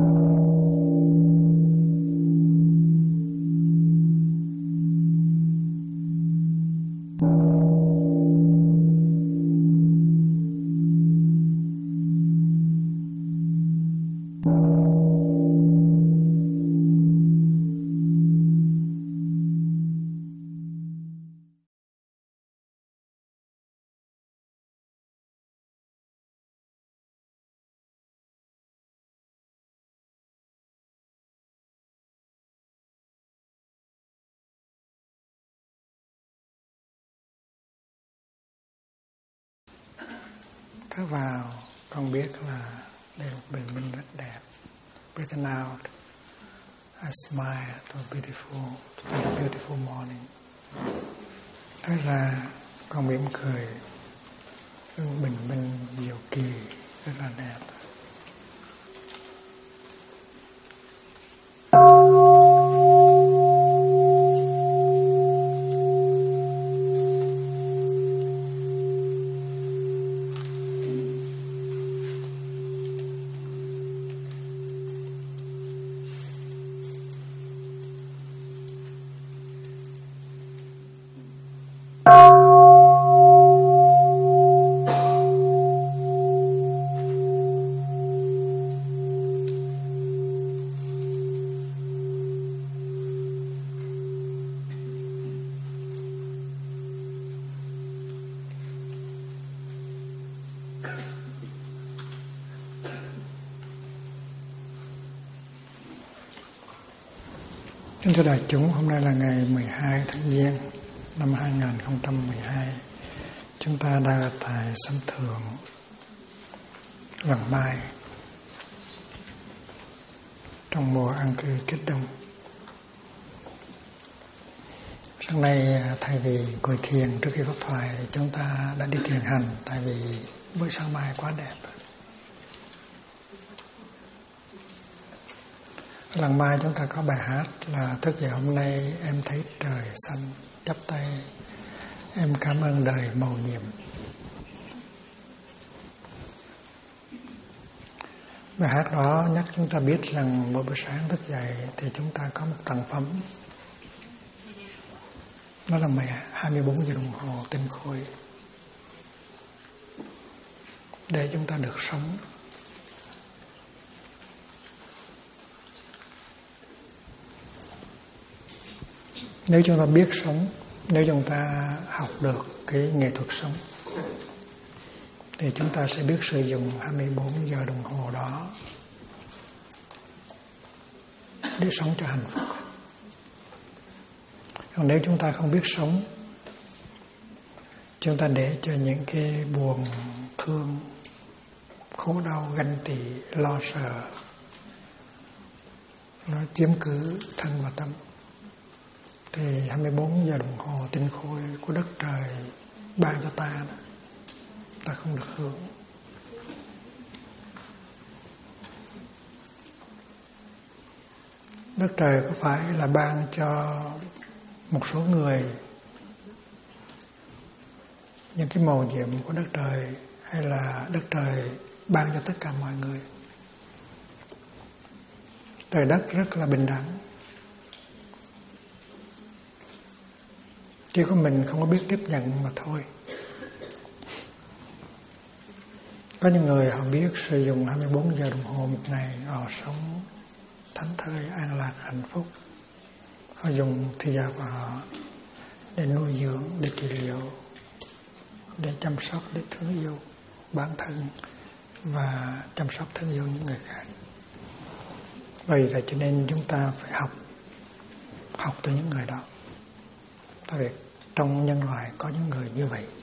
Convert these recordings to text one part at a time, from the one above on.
Thở vào, con biết là đây là một bình minh rất đẹp. Breathing out, I smile to a beautiful morning. Thở ra, con mỉm cười, bình minh diệu kỳ rất là đẹp. Kính thưa đại chúng, hôm nay là ngày 12 tháng Giêng năm 2012. Chúng ta đang ở tại sân thượng Lần Mai trong mùa an cư kết đông. Sáng nay thay vì ngồi thiền trước khi pháp thoại thì chúng ta đã đi thiền hành, tại vì buổi sáng mai quá đẹp. Lần mai chúng ta có bài hát là thức dậy hôm nay em thấy trời xanh, chắp tay em cảm ơn đời mầu nhiệm. Bài hát đó nhắc chúng ta biết rằng mỗi buổi sáng thức dậy thì chúng ta có một tràng phẩm. Đó là 24 giờ đồng hồ tinh khôi để chúng ta được sống. Nếu chúng ta biết sống, nếu chúng ta học được cái nghệ thuật sống thì chúng ta sẽ biết sử dụng 24 giờ đồng hồ đó để sống cho hạnh phúc. Còn nếu chúng ta không biết sống, chúng ta để cho những cái buồn, thương, khổ đau, ganh tị, lo sợ nó chiếm cứ thân và tâm, thì 24 giờ đồng hồ tinh khôi của đất trời ban cho ta đó, ta không được hưởng. Đất trời có phải là ban cho một số người những cái mầu nhiệm của đất trời, hay là đất trời ban cho tất cả mọi người? Trời đất rất là bình đẳng, chỉ có mình không có biết tiếp nhận mà thôi. Có những người họ biết sử dụng 24 giờ đồng hồ một ngày, họ sống thảnh thơi, an lạc, hạnh phúc. Họ dùng thời gian của họ để nuôi dưỡng, để trị liệu, để chăm sóc, để thương yêu bản thân và chăm sóc thương yêu những người khác. Vì vậy cho nên chúng ta phải học từ những người đó. Tại vì trong nhân loại có những người như vậy,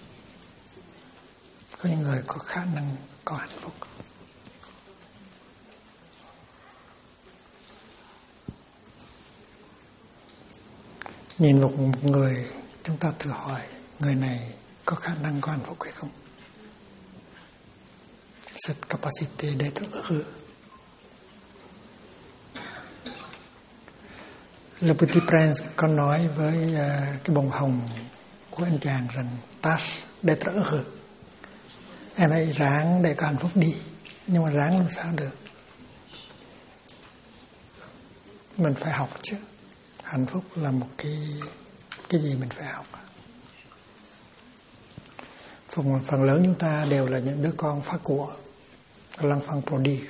có những người có khả năng có hạnh phúc. Nhìn một người, chúng ta thử hỏi người này có khả năng có hạnh phúc hay không? Cette capacité d'être heureux. Le Petit Prince có nói với cái bông hồng của anh chàng rằng tâche d'être heureux. Em hãy ráng để có hạnh phúc đi, nhưng mà ráng làm sao được. Mình phải học chứ. Hạnh phúc là một cái gì mình phải học. Phần lớn chúng ta đều là những đứa con phá của, lăng phăng prodigue.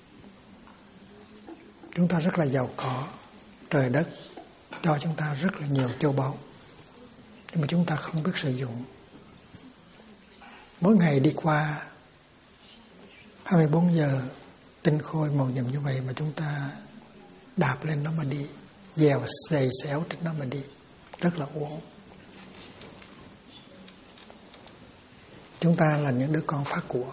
Chúng ta rất là giàu có, trời đất cho chúng ta rất là nhiều châu báu, nhưng mà chúng ta không biết sử dụng. Mỗi ngày đi qua 24 giờ tinh khôi màu nhiệm như vậy mà chúng ta đạp lên nó mà đi, dèo giày xéo trên nó mà đi, rất là uổng. Chúng ta là những đứa con phá của,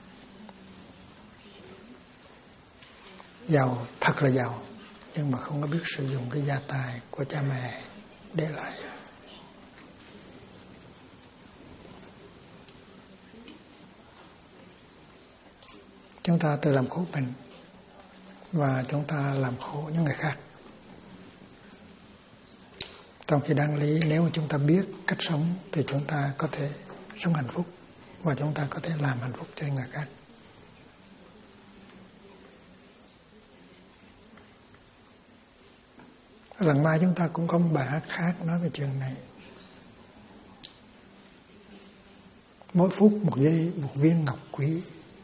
giàu, thật là giàu, nhưng mà không có biết sử dụng cái gia tài của cha mẹ để lại. Chúng ta tự làm khổ mình và chúng ta làm khổ những người khác. Trong khi đáng lý nếu mà chúng ta biết cách sống thì chúng ta có thể sống hạnh phúc và chúng ta có thể làm hạnh phúc cho người khác. Lần mai chúng ta cũng có một bài hát khác nói về chuyện này. Mỗi phút một giây một viên ngọc quý,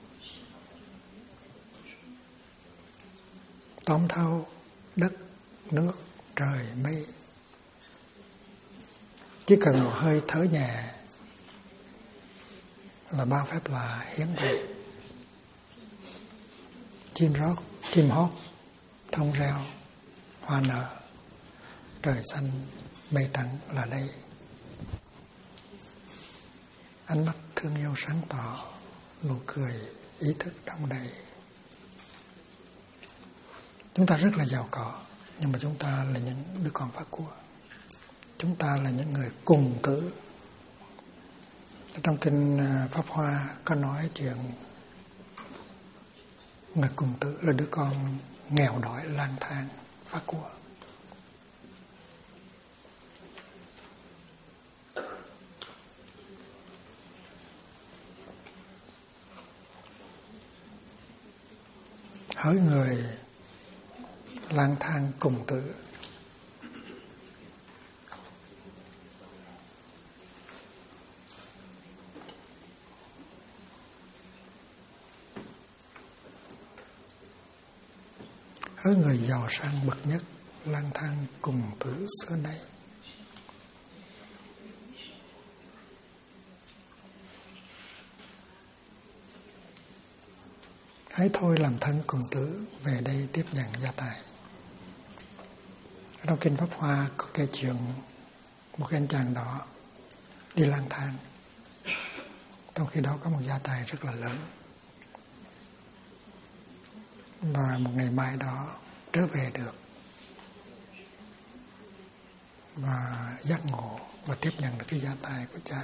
tóm thâu đất, nước, trời, mây. Chỉ cần một hơi thở nhẹ là bao phép lạ hiến về. Chim hót, thông reo, hoa nở, trời xanh, mây trắng là đây. Ánh mắt thương yêu sáng tỏ, nụ cười ý thức đong đầy. Chúng ta rất là giàu có, nhưng mà chúng ta là những đứa con phá của. Chúng ta là những người cùng tử. Trong kinh Pháp Hoa có nói chuyện người cùng tử là đứa con nghèo đói lang thang phá của. Hỡi người lang thang cùng tử, hỡi người giàu sang bậc nhất lang thang cùng tử xưa nay. Hãy thôi làm thân cùng tử, về đây tiếp nhận gia tài. Trong kinh Pháp Hoa có kể chuyện một cái anh chàng đó đi lang thang, trong khi đó có một gia tài rất là lớn, và một ngày mai đó trở về được và giác ngộ và tiếp nhận được cái gia tài của cha.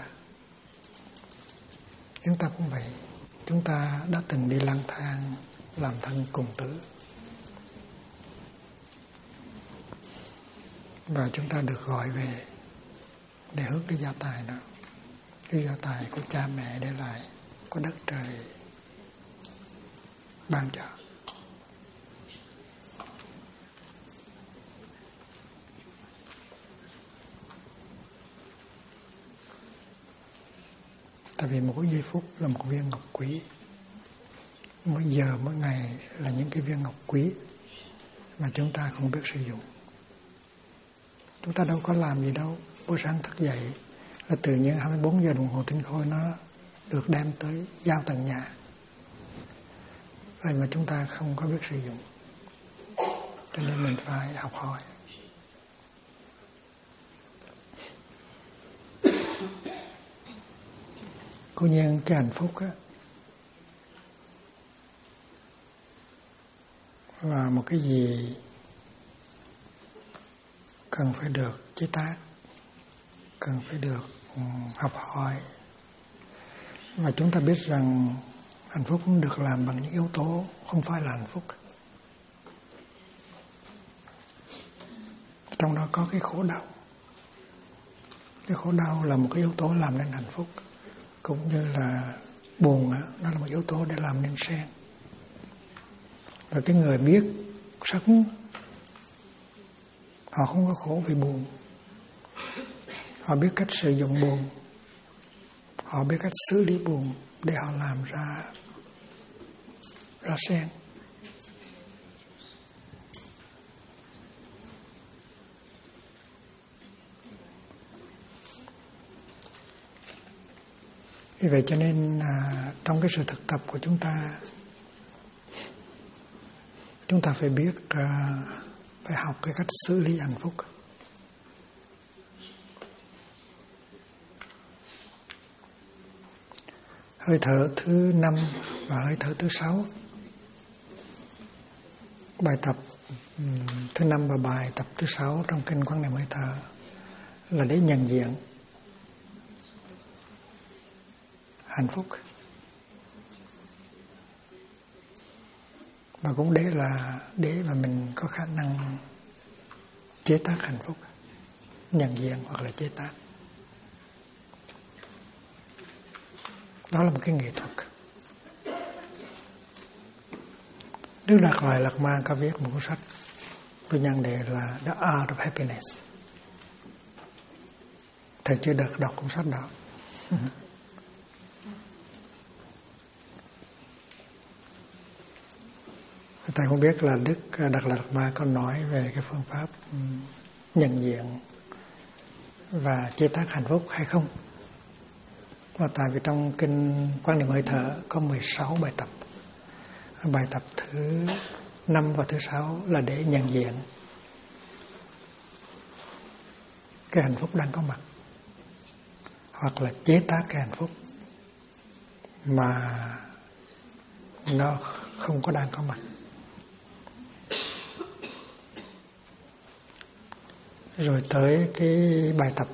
Chúng ta cũng vậy. Chúng ta đã từng đi lang thang làm thân cùng tử, và chúng ta được gọi về để hướng cái gia tài đó, cái gia tài của cha mẹ để lại, của đất trời ban cho. Tại vì mỗi giây phút là một viên ngọc quý, mỗi giờ mỗi ngày là những cái viên ngọc quý mà chúng ta không biết sử dụng. Chúng ta đâu có làm gì đâu. Buổi sáng thức dậy là tự nhiên 24 giờ đồng hồ tinh khôi nó được đem tới giao tận nhà. Vậy mà chúng ta không có biết sử dụng. Cho nên mình phải học hỏi. Cố nhiên cái hạnh phúc á là một cái gì cần phải được chế tác, cần phải được học hỏi. Và chúng ta biết rằng hạnh phúc cũng được làm bằng những yếu tố không phải là hạnh phúc. Trong đó có cái khổ đau. Cái khổ đau là một cái yếu tố làm nên hạnh phúc. Cũng như là buồn, nó là một yếu tố để làm nên sen. Và cái người biết sống Họ không có khổ vì buồn. Họ biết cách sử dụng buồn. Họ biết cách xử lý buồn để họ làm ra sen. Vì vậy cho nên trong cái sự thực tập của chúng ta phải biết, phải học cái cách xử lý hạnh phúc. Hơi thở thứ 5 và hơi thở thứ 6. Bài tập thứ 5 và bài tập thứ 6 trong kinh Quán Niệm Hơi Thở là để nhận diện hạnh phúc, và cũng để mà mình có khả năng chế tác hạnh phúc, nhận diện hoặc là chế tác. Đó là một cái nghệ thuật. Đức Đạt Lai Lạt Ma có viết một cuốn sách với nhan đề là The Art of Happiness. Thầy chưa được đọc cuốn sách đó. Thầy không biết là Đức Đạt Lai Lạt Ma có nói về cái phương pháp nhận diện và chế tác hạnh phúc hay không. Và tại vì trong kinh Quán Niệm Hơi Thở có 16 bài tập. Bài tập thứ 5 và thứ 6 là để nhận diện cái hạnh phúc đang có mặt, hoặc là chế tác cái hạnh phúc mà nó không có đang có mặt. Rồi tới cái bài tập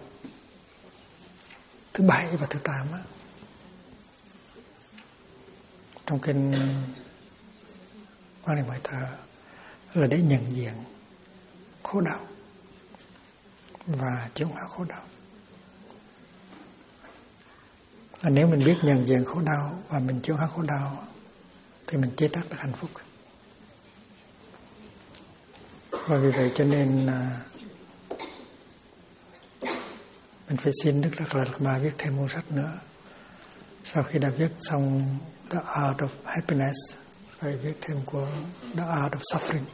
thứ 7 và thứ 8 á, trong kinh Quán Niệm Hơi Thở là để nhận diện khổ đau và chuyển hóa khổ đau. Và nếu mình biết nhận diện khổ đau và mình chuyển hóa khổ đau thì mình chế tác được hạnh phúc. Và vì vậy cho nên mình phải xin Đức Đạt Lai Lạt Ma viết thêm cuốn sách nữa. Sau khi đã viết xong The Art of Happiness, phải viết thêm của The Art of Suffering,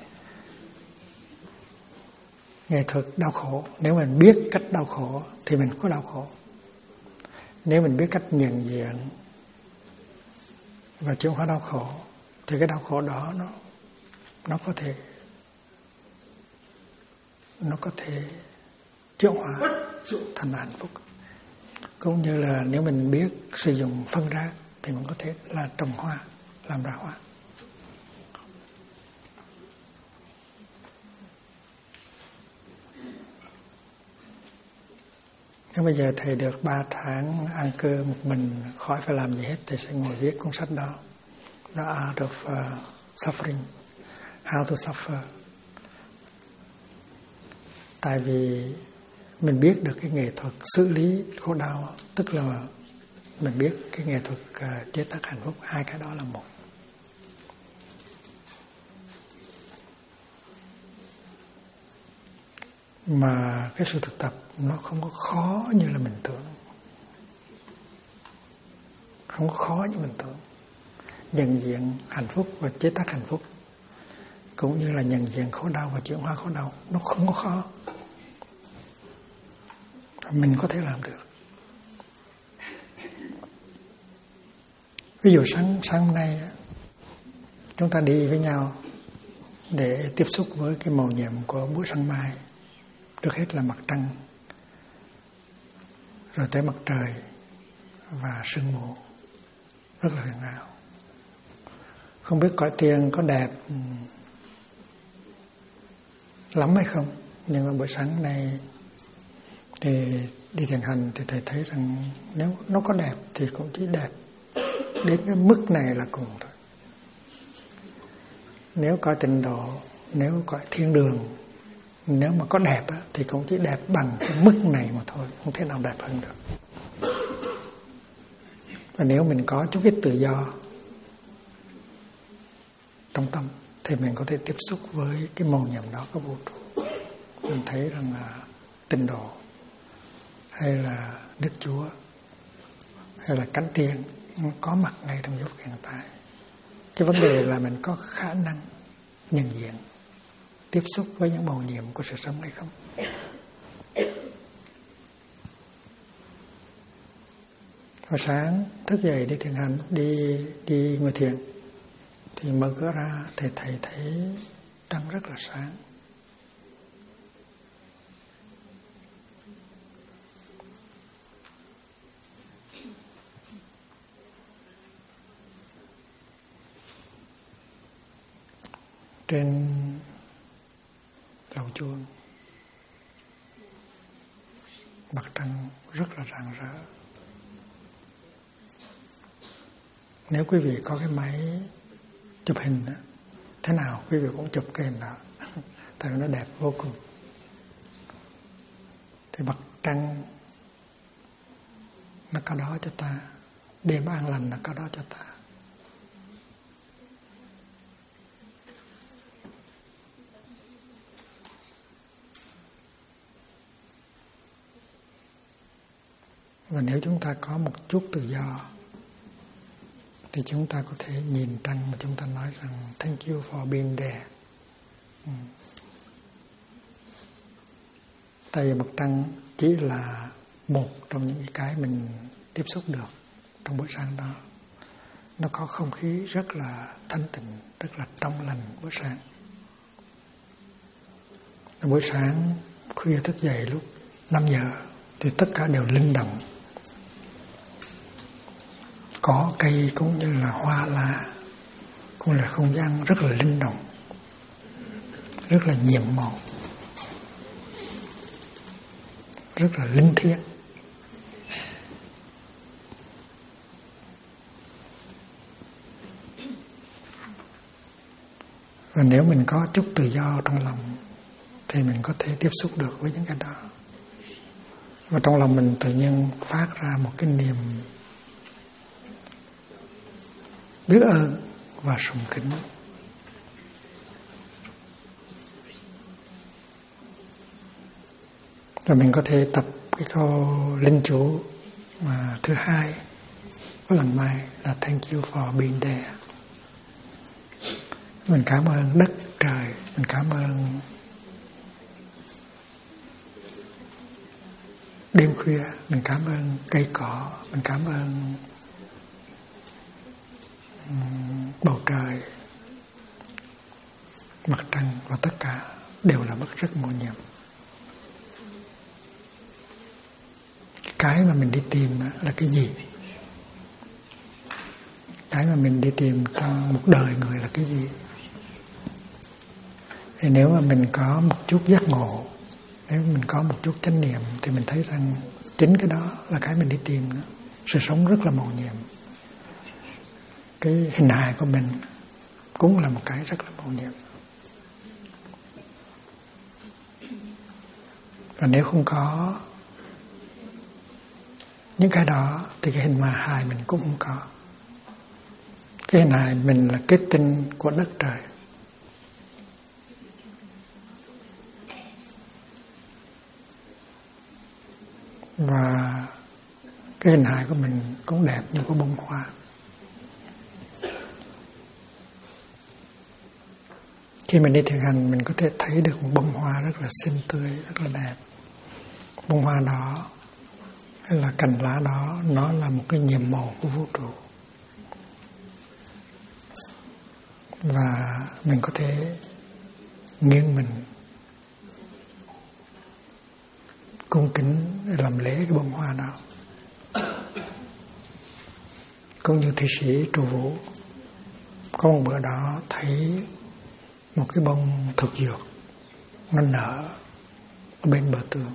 nghệ thuật đau khổ. Nếu mình biết cách đau khổ thì mình có đau khổ. Nếu mình biết cách nhận diện và chuyển hóa đau khổ thì cái đau khổ đó nó có thể chuyển hóa thành hạnh phúc. Cũng như là nếu mình biết sử dụng phân rác thì mình có thể là trồng hoa, làm ra hoa. Nếu bây giờ thầy được 3 tháng an cư một mình, khỏi phải làm gì hết, thầy sẽ ngồi viết cuốn sách đó, The Art of Suffering, How to Suffer. Tại vì mình biết được cái nghệ thuật xử lý khổ đau, tức là mình biết cái nghệ thuật chế tác hạnh phúc. Hai cái đó là một. Mà cái sự thực tập nó không có khó như là mình tưởng. Không có khó như mình tưởng. Nhận diện hạnh phúc và chế tác hạnh phúc, cũng như là nhận diện khổ đau và chuyển hóa khổ đau, nó không có khó. Mình có thể làm được. Ví dụ sáng hôm nay chúng ta đi với nhau để tiếp xúc với cái màu nhiệm của buổi sáng mai. Trước hết là mặt trăng, rồi tới mặt trời và sương mù, rất là huyền ảo. Không biết cõi tiền có đẹp lắm hay không, nhưng mà buổi sáng này thì đi thiền hành thì thầy thấy rằng nếu nó có đẹp thì cũng chỉ đẹp đến cái mức này là cùng thôi. Nếu cõi tịnh độ, nếu cõi thiên đường, nếu mà có đẹp thì cũng chỉ đẹp bằng cái mức này mà thôi, không thể nào đẹp hơn được. Và nếu mình có chút ít tự do trong tâm thì mình có thể tiếp xúc với cái màu nhiệm đó của vũ trụ. mình thấy rằng là Tịnh Độ hay là Đức Chúa hay là Cánh Tiên có mặt ngay trong giây phút hiện tại. Cái vấn đề là mình có khả năng nhận diện, tiếp xúc với những màu nhiệm của sự sống hay không. Hồi sáng thức dậy đi thiền hành, đi ngồi thiền, thì mở cửa ra thì thầy thấy trăng rất là sáng. Trên lầu chuông mặt trăng rất là rạng rỡ. Nếu quý vị có cái máy chụp hình đó, thế nào quý vị cũng chụp cái hình đó, tại vì nó đẹp vô cùng. Thì mặt trăng nó có đó cho ta, đêm an lành nó có đó cho ta. Và nếu chúng ta có một chút tự do thì chúng ta có thể nhìn trăng mà chúng ta nói rằng thank you for being there. Tại vì mặt trăng chỉ là một trong những cái mình tiếp xúc được trong buổi sáng đó. Nó có không khí rất là thanh tịnh, rất là trong lành buổi sáng. Buổi sáng khuya thức dậy lúc 5 giờ thì tất cả đều linh động. Có cây cũng như là hoa lá, cũng là không gian rất là linh động, rất là nhiệm màu, rất là linh thiêng. Và nếu mình có chút tự do trong lòng thì mình có thể tiếp xúc được với những cái đó. Và trong lòng mình tự nhiên phát ra một cái niềm biết ơn và sùng kính. Rồi mình có thể tập cái câu linh chú mà thứ hai của lần mai là thank you for being there. Mình cảm ơn đất trời, mình cảm ơn đêm khuya, mình cảm ơn cây cỏ, mình cảm ơn bầu trời, mặt trăng, và tất cả đều là bất rất mầu nhiệm. Cái mà mình đi tìm là cái gì? Cái mà mình đi tìm trong một đời người là cái gì? Thì nếu mà mình có một chút giác ngộ, nếu mình có một chút chánh niệm thì mình thấy rằng chính cái đó là cái mình đi tìm đó. Sự sống rất là mầu nhiệm. Cái hình hài của mình cũng là một cái rất là mầu nhiệm. Và nếu không có những cái đó thì cái hình hài mình cũng không có. Cái hình hài mình là kết tinh của đất trời. Và cái hình hài của mình cũng đẹp như của bông hoa. Khi mình đi thiền hành, mình có thể thấy được một bông hoa rất là xinh tươi, rất là đẹp. Bông hoa đó hay là cành lá đó, nó là một cái nhiệm màu của vũ trụ. Và mình có thể nghiêng mình cung kính để làm lễ cái bông hoa đó. Cũng như thi sĩ Trụ Vũ, có một bữa đó thấy một cái bông thực dược nó nở ở bên bờ tường.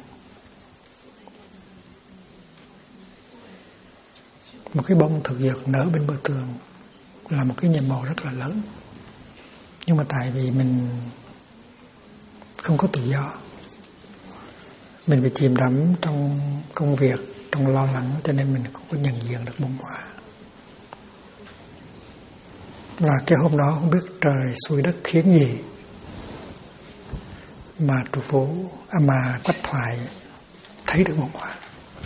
Một cái bông thực dược nở bên bờ tường là một cái nhiệm màu rất là lớn. Nhưng mà tại vì mình không có tự do, mình bị chìm đắm trong công việc, trong lo lắng, cho nên mình không có nhận diện được bông hoa. Và cái hôm đó không biết trời xui đất khiến gì, mà trụ vũ mà Quách Thoại thấy được bông hoa.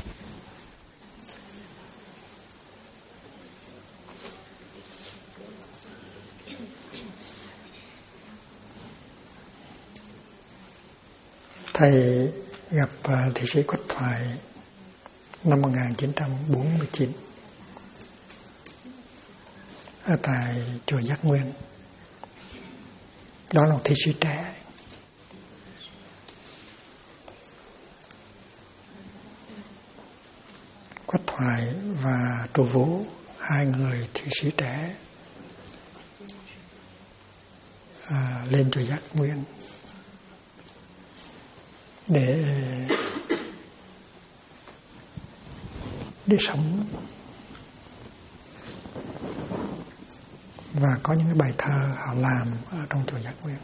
Thầy gặp thị sĩ Quách Thoại năm 1949 ở tại chùa Giác Nguyên. Đó là một thị sĩ trẻ. Quách Thoại và Trụ Vũ, hai người thị sĩ trẻ lên chùa Giác Nguyên để sống và có những cái bài thơ họ làm ở trong chùa Giác Nguyên.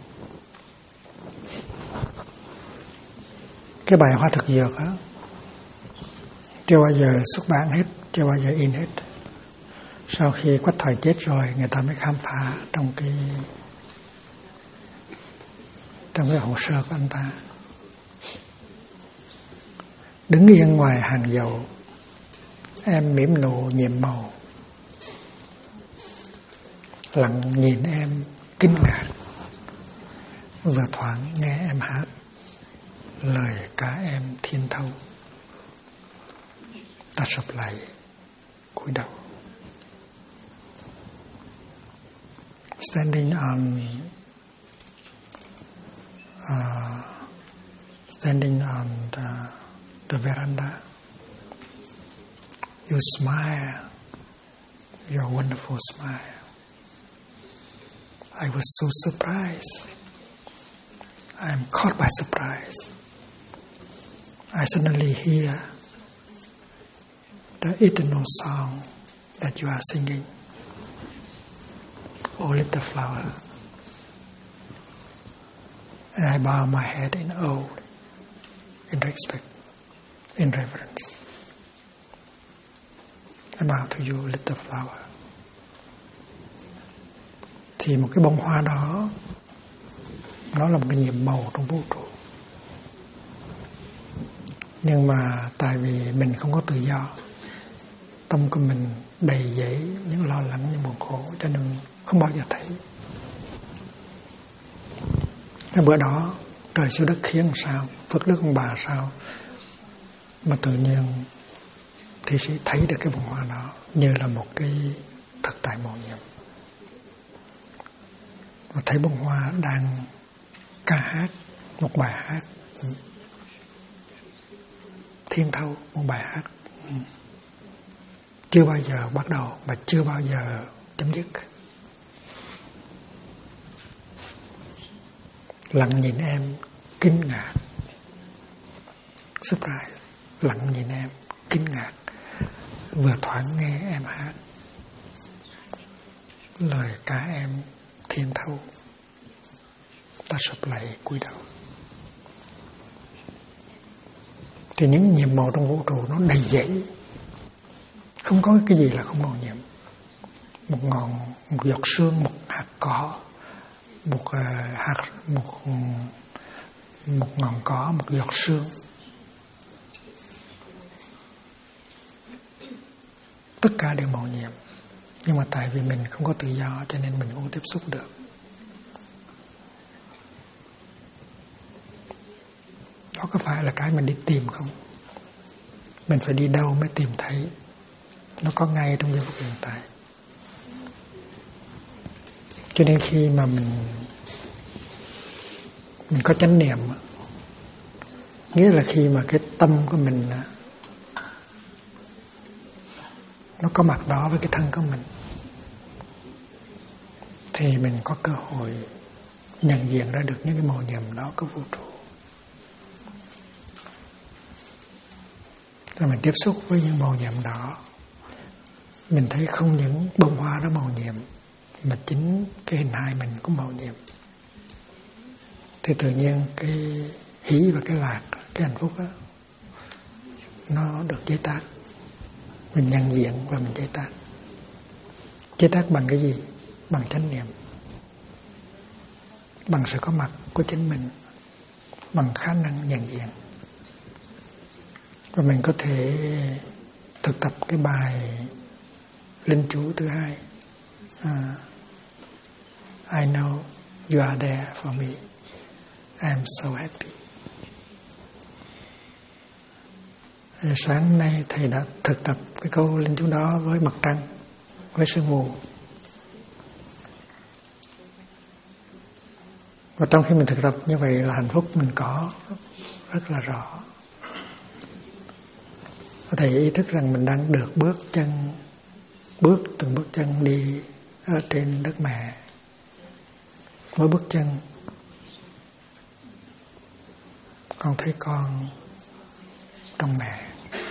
Cái bài Hoa Thực Dược á chưa bao giờ xuất bản hết, chưa bao giờ in hết. Sau khi Quách Thoại chết rồi, người ta mới khám phá trong cái hồ sơ của anh ta. Đứng yên ngoài hàng dầu, em mỉm nụ nhiệm màu, lặng nhìn em kinh ngạc, vừa thoáng nghe em hát lời ca em thiên thâu. Ta sụp lại cúi đầu. Standing on the veranda, you smile, your wonderful smile. I was so surprised. I am caught by surprise. I suddenly hear the eternal song that you are singing. Oh, little flower. And I bow my head in awe, in respect, in reverence. I bow to you, little flower. Thì một cái bông hoa đó, nó là một cái nhiệm màu trong vũ trụ. Nhưng mà tại vì mình không có tự do, tâm của mình đầy dẫy những lo lắng, những buồn khổ, cho nên không bao giờ thấy. Cái bữa đó trời xuống đất khiến sao, phước đức ông bà sao mà tự nhiên thi sĩ thấy được cái bông hoa đó như là một cái thực tại màu nhiệm. Và thấy bông hoa đang ca hát một bài hát thiên thâu, một bài hát chưa bao giờ bắt đầu và chưa bao giờ chấm dứt. Lặng nhìn em kinh ngạc, surprise. Lặng nhìn em kinh ngạc, vừa thoáng nghe em hát lời ca em thiên thâu. Ta sụp lại cúi đầu. Thì những nhiệm màu trong vũ trụ nó đầy dẫy, không có cái gì là không màu nhiệm. Một giọt sương, một hạt cỏ, một ngọn cỏ, một giọt sương, tất cả đều màu nhiệm. Nhưng mà tại vì mình không có tự do cho nên mình không tiếp xúc được. Đó có phải là cái mình đi tìm không? Mình phải đi đâu mới tìm thấy? Nó có ngay trong giây phút hiện tại. Cho nên khi mà mình có chánh niệm, nghĩa là khi mà cái tâm của mình nó có mặt đó với cái thân của mình, thì mình có cơ hội nhận diện ra được những cái màu nhiệm đó của vũ trụ. Rồi mình tiếp xúc với những màu nhiệm đó, mình thấy không những bông hoa đó màu nhiệm, mà chính cái hình hài mình cũng màu nhiệm. Thì tự nhiên cái hỷ và cái lạc, cái hạnh phúc đó, nó được chế tác. Mình nhận diện và mình chế tác. Chế tác bằng cái gì? Bằng chánh niệm, bằng sự có mặt của chính mình, bằng khả năng nhận diện. Và mình có thể thực tập cái bài linh chú thứ hai. I know you are there for me. I'm so happy. Sáng nay thầy đã thực tập cái câu linh chú đó với mặt trăng, với sương mù. Và trong khi mình thực tập như vậy là hạnh phúc mình có rất là rõ. Thầy ý thức rằng mình đang được từng bước chân đi ở trên đất mẹ. Mỗi bước chân con thấy con trong mẹ.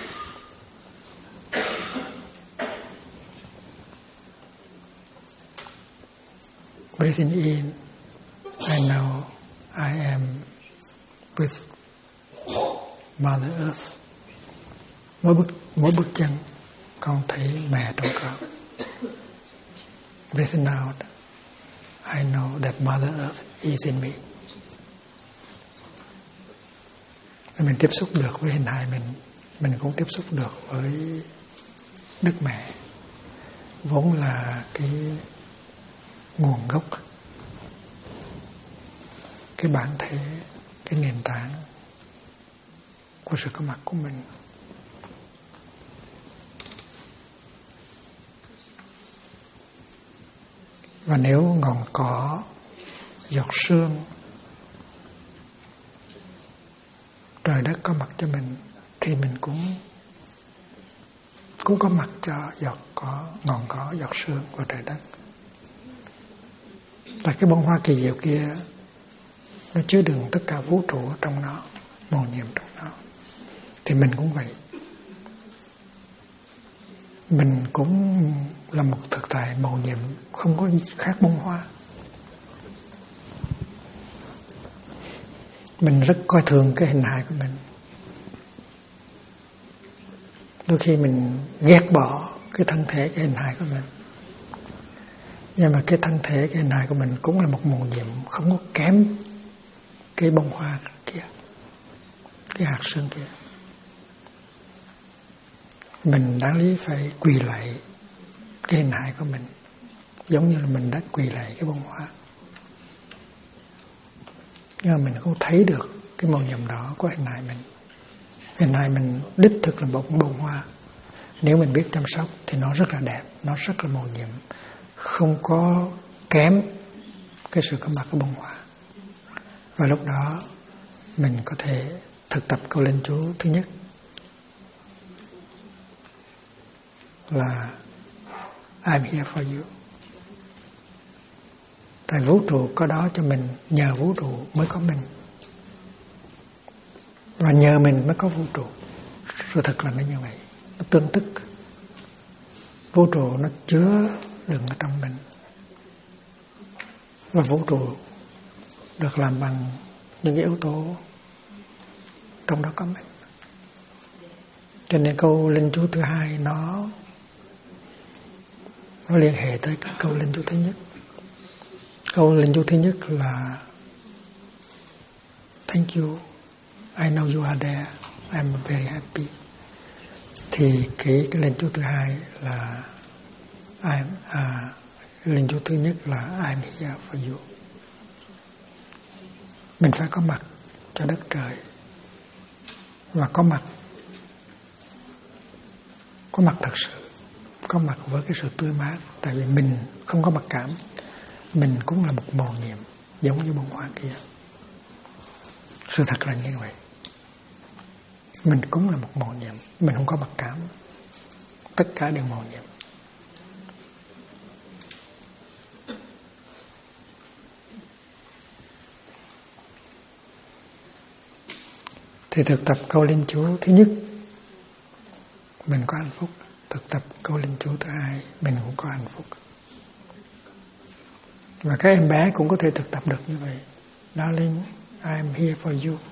Breathing in, I know I am with Mother Earth. Mỗi bước chân con thấy mẹ trong con. Breathing out, I know that Mother Earth is in me. Mình tiếp xúc được với hình hài mình cũng tiếp xúc được với Đức Mẹ, vốn là cái nguồn gốc, cái bản thể, cái nền tảng của sự có mặt của mình. Và nếu ngọn cỏ, giọt sương, trời đất có mặt cho mình, thì mình cũng có mặt cho ngọn cỏ, giọt sương và trời đất. Là cái bông hoa kỳ diệu kia, nó chứa đựng tất cả vũ trụ trong nó, màu nhiệm trong nó. Thì mình cũng vậy. Mình cũng là một thực tại màu nhiệm, không có gì khác bông hoa. Mình rất coi thường cái hình hài của mình. Đôi khi mình ghét bỏ cái thân thể, cái hình hài của mình. Nhưng mà cái thân thể, cái hình hài của mình cũng là một màu nhiệm, không có kém cái bông hoa kia, cái hạt sương kia. Mình đáng lý phải quỳ lạy cái hình hài của mình, giống như là mình đã quỳ lạy cái bông hoa. Nhưng mà mình không thấy được cái màu nhiệm đó của hình hài mình. Hình hài mình đích thực là một bông hoa. Nếu mình biết chăm sóc thì nó rất là đẹp, nó rất là màu nhiệm, không có kém cái sự có mặt của bông hoa. Và lúc đó mình có thể thực tập câu linh chú thứ nhất là I'm here for you. Tại vũ trụ có đó cho mình, nhờ vũ trụ mới có mình, và nhờ mình mới có vũ trụ. Sự thật là nó như vậy, nó tương tức. Vũ trụ nó chứa đựng ở trong mình, và vũ trụ được làm bằng những cái yếu tố trong đó có mình. Cho nên câu linh chú thứ hai nó liên hệ tới cái câu linh chú thứ nhất. Câu linh chú thứ nhất là Thank you, I know you are there, I'm very happy. Thì cái linh chú thứ hai là linh chú thứ nhất là I'm here for you. Mình phải có mặt cho đất trời, và có mặt thật sự, có mặt với cái sự tươi mát. Tại vì mình không có mặc cảm, mình cũng là một màu nhiệm giống như bông hoa kia. Sự thật là như vậy. Mình cũng là một màu nhiệm, mình không có mặc cảm, tất cả đều màu nhiệm. Thì thực tập câu linh chú thứ nhất mình có hạnh phúc. Thực tập câu linh chú thứ hai mình cũng có hạnh phúc. Và các em bé cũng có thể thực tập được như vậy. Darling, I'm here for you.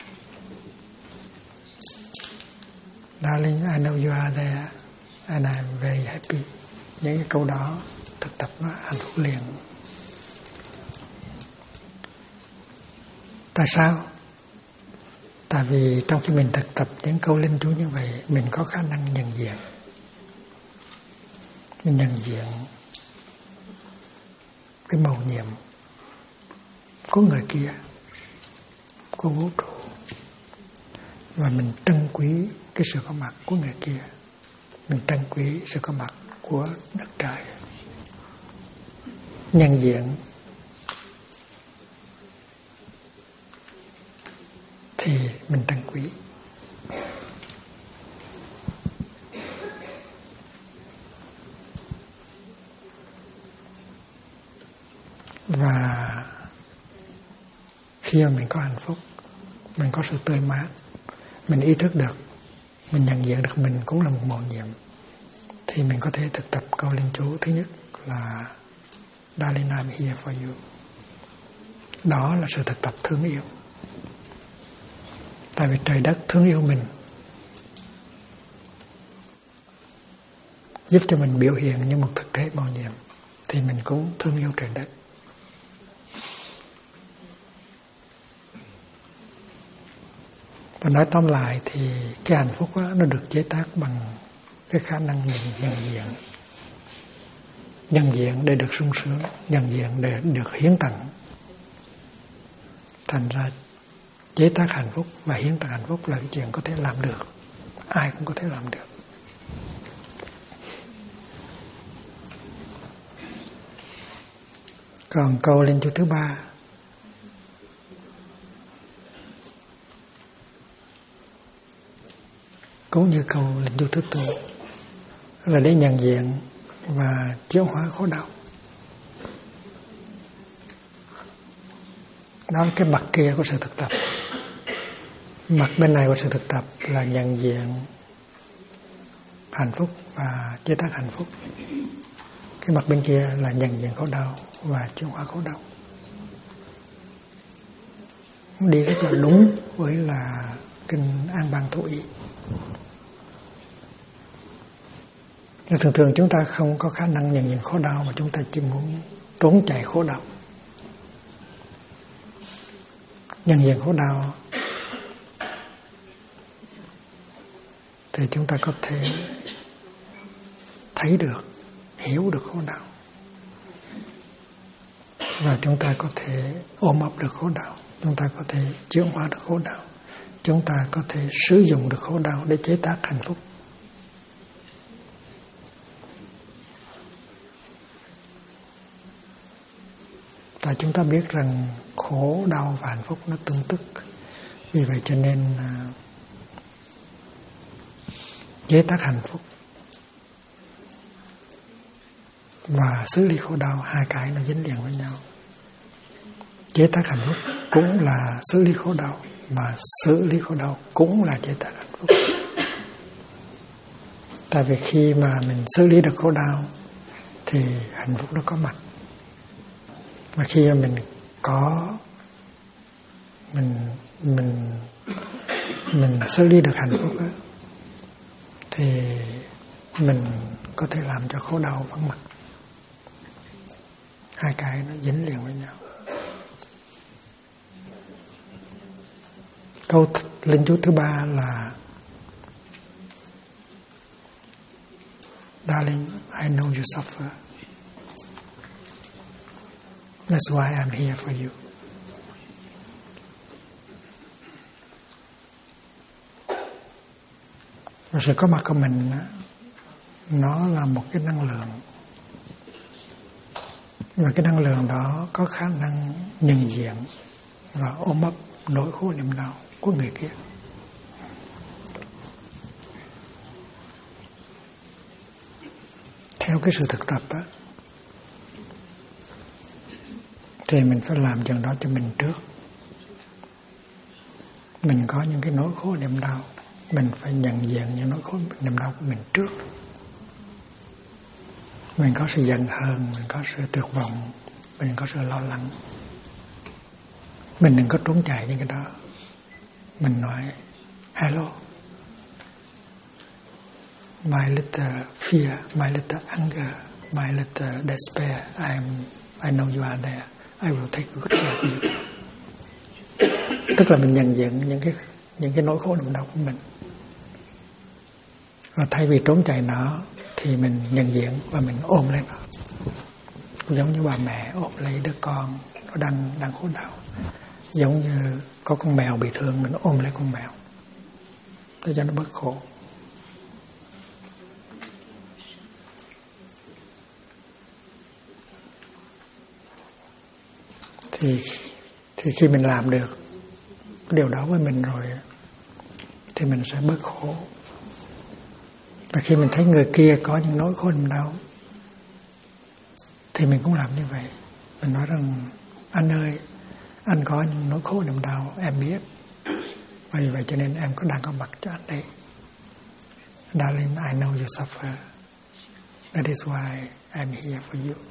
Darling, I know you are there and I'm very happy. Những cái câu đó thực tập nó hạnh phúc liền. Tại sao? Tại vì trong khi mình thực tập những câu linh chú như vậy, mình có khả năng nhận diện. Mình nhận diện cái màu nhiệm của người kia, của vũ trụ. Và mình trân quý cái sự có mặt của người kia. Mình trân quý sự có mặt của đất trời. Nhận diện thì mình trân quý. Và khi mà mình có hạnh phúc, mình có sự tươi mát, mình ý thức được, mình nhận diện được mình cũng là một mầu nhiệm, thì mình có thể thực tập câu linh chú. Thứ nhất là Darling, I'm here for you. Đó là sự thực tập thương yêu. Tại vì trời đất thương yêu mình, giúp cho mình biểu hiện như một thực thể mầu nhiệm, thì mình cũng thương yêu trời đất. Và nói tóm lại thì cái hạnh phúc đó, nó được chế tác bằng cái khả năng mình nhận diện. Nhận diện để được sung sướng, nhận diện để được hiến tặng. Thành ra chế tác hạnh phúc và hiến tặng hạnh phúc là cái chuyện có thể làm được. Ai cũng có thể làm được. Còn câu linh chú thứ ba cũng như câu linh chú thứ tư, là để nhận diện và chuyển hóa khổ đau. Đó là cái mặt kia của sự thực tập. Mặt bên này của sự thực tập là nhận diện hạnh phúc và chế tác hạnh phúc. Cái mặt bên kia là nhận diện khổ đau và chuyển hóa khổ đau. Đi rất là đúng với là kinh An Bang Thủ Ý. Nhưng thường thường chúng ta không có khả năng nhận diện khổ đau, mà chúng ta chỉ muốn trốn chạy khổ đau. Nhận diện khổ đau thì chúng ta có thể thấy được, hiểu được khổ đau, và chúng ta có thể ôm ấp được khổ đau, chúng ta có thể chuyển hóa được khổ đau, chúng ta có thể sử dụng được khổ đau để chế tác hạnh phúc. Tại chúng ta biết rằng khổ đau và hạnh phúc nó tương tức. Vì vậy cho nên chế tác hạnh phúc và xử lý khổ đau, hai cái nó dính liền với nhau. Chế tác hạnh phúc cũng là xử lý khổ đau, mà xử lý khổ đau cũng là chế tác hạnh phúc. Tại vì khi mà mình xử lý được khổ đau thì hạnh phúc nó có mặt. Mà khi mình có mình xử lý được hạnh phúc đó, thì mình có thể làm cho khổ đau vắng mặt. Hai cái nó dính liền với nhau. Câu linh chú thứ ba là Darling, I know you suffer. That's why I'm here for you. Và sự có mặt của mình nó là một cái năng lượng. Và cái năng lượng đó có khả năng nhận diện và ôm ấp nỗi khổ niềm đau của người kia. Theo cái sự thực tập á, thì mình phải làm chuyện đó cho mình trước. Mình có những cái nỗi khổ niềm đau, mình phải nhận diện những nỗi khổ niềm đau của mình trước. Mình có sự giận hờn, mình có sự tuyệt vọng, mình có sự lo lắng. Mình đừng có trốn chạy những cái đó. Mình nói hello, my little fear, my little anger, my little despair, I know you are there. I will take good care of you. Tức là mình nhận diện những những cái nỗi khổ niềm đau của mình. Và thay vì trốn chạy nó thì mình nhận diện và mình ôm lấy nó, giống như bà mẹ ôm lấy đứa con nó đang khổ đau, giống như có con mèo bị thương mình ôm lấy con mèo để cho nó bớt khổ. Thì khi mình làm được điều đó với mình rồi thì mình sẽ bớt khổ. Và khi mình thấy người kia có những nỗi khổ niềm đau thì mình cũng làm như vậy. Mình nói rằng anh ơi, anh có những nỗi khổ niềm đau, em biết. Vì vậy cho nên em đang có mặt cho anh đây. Darling, I know you suffer. That is why I'm here for you.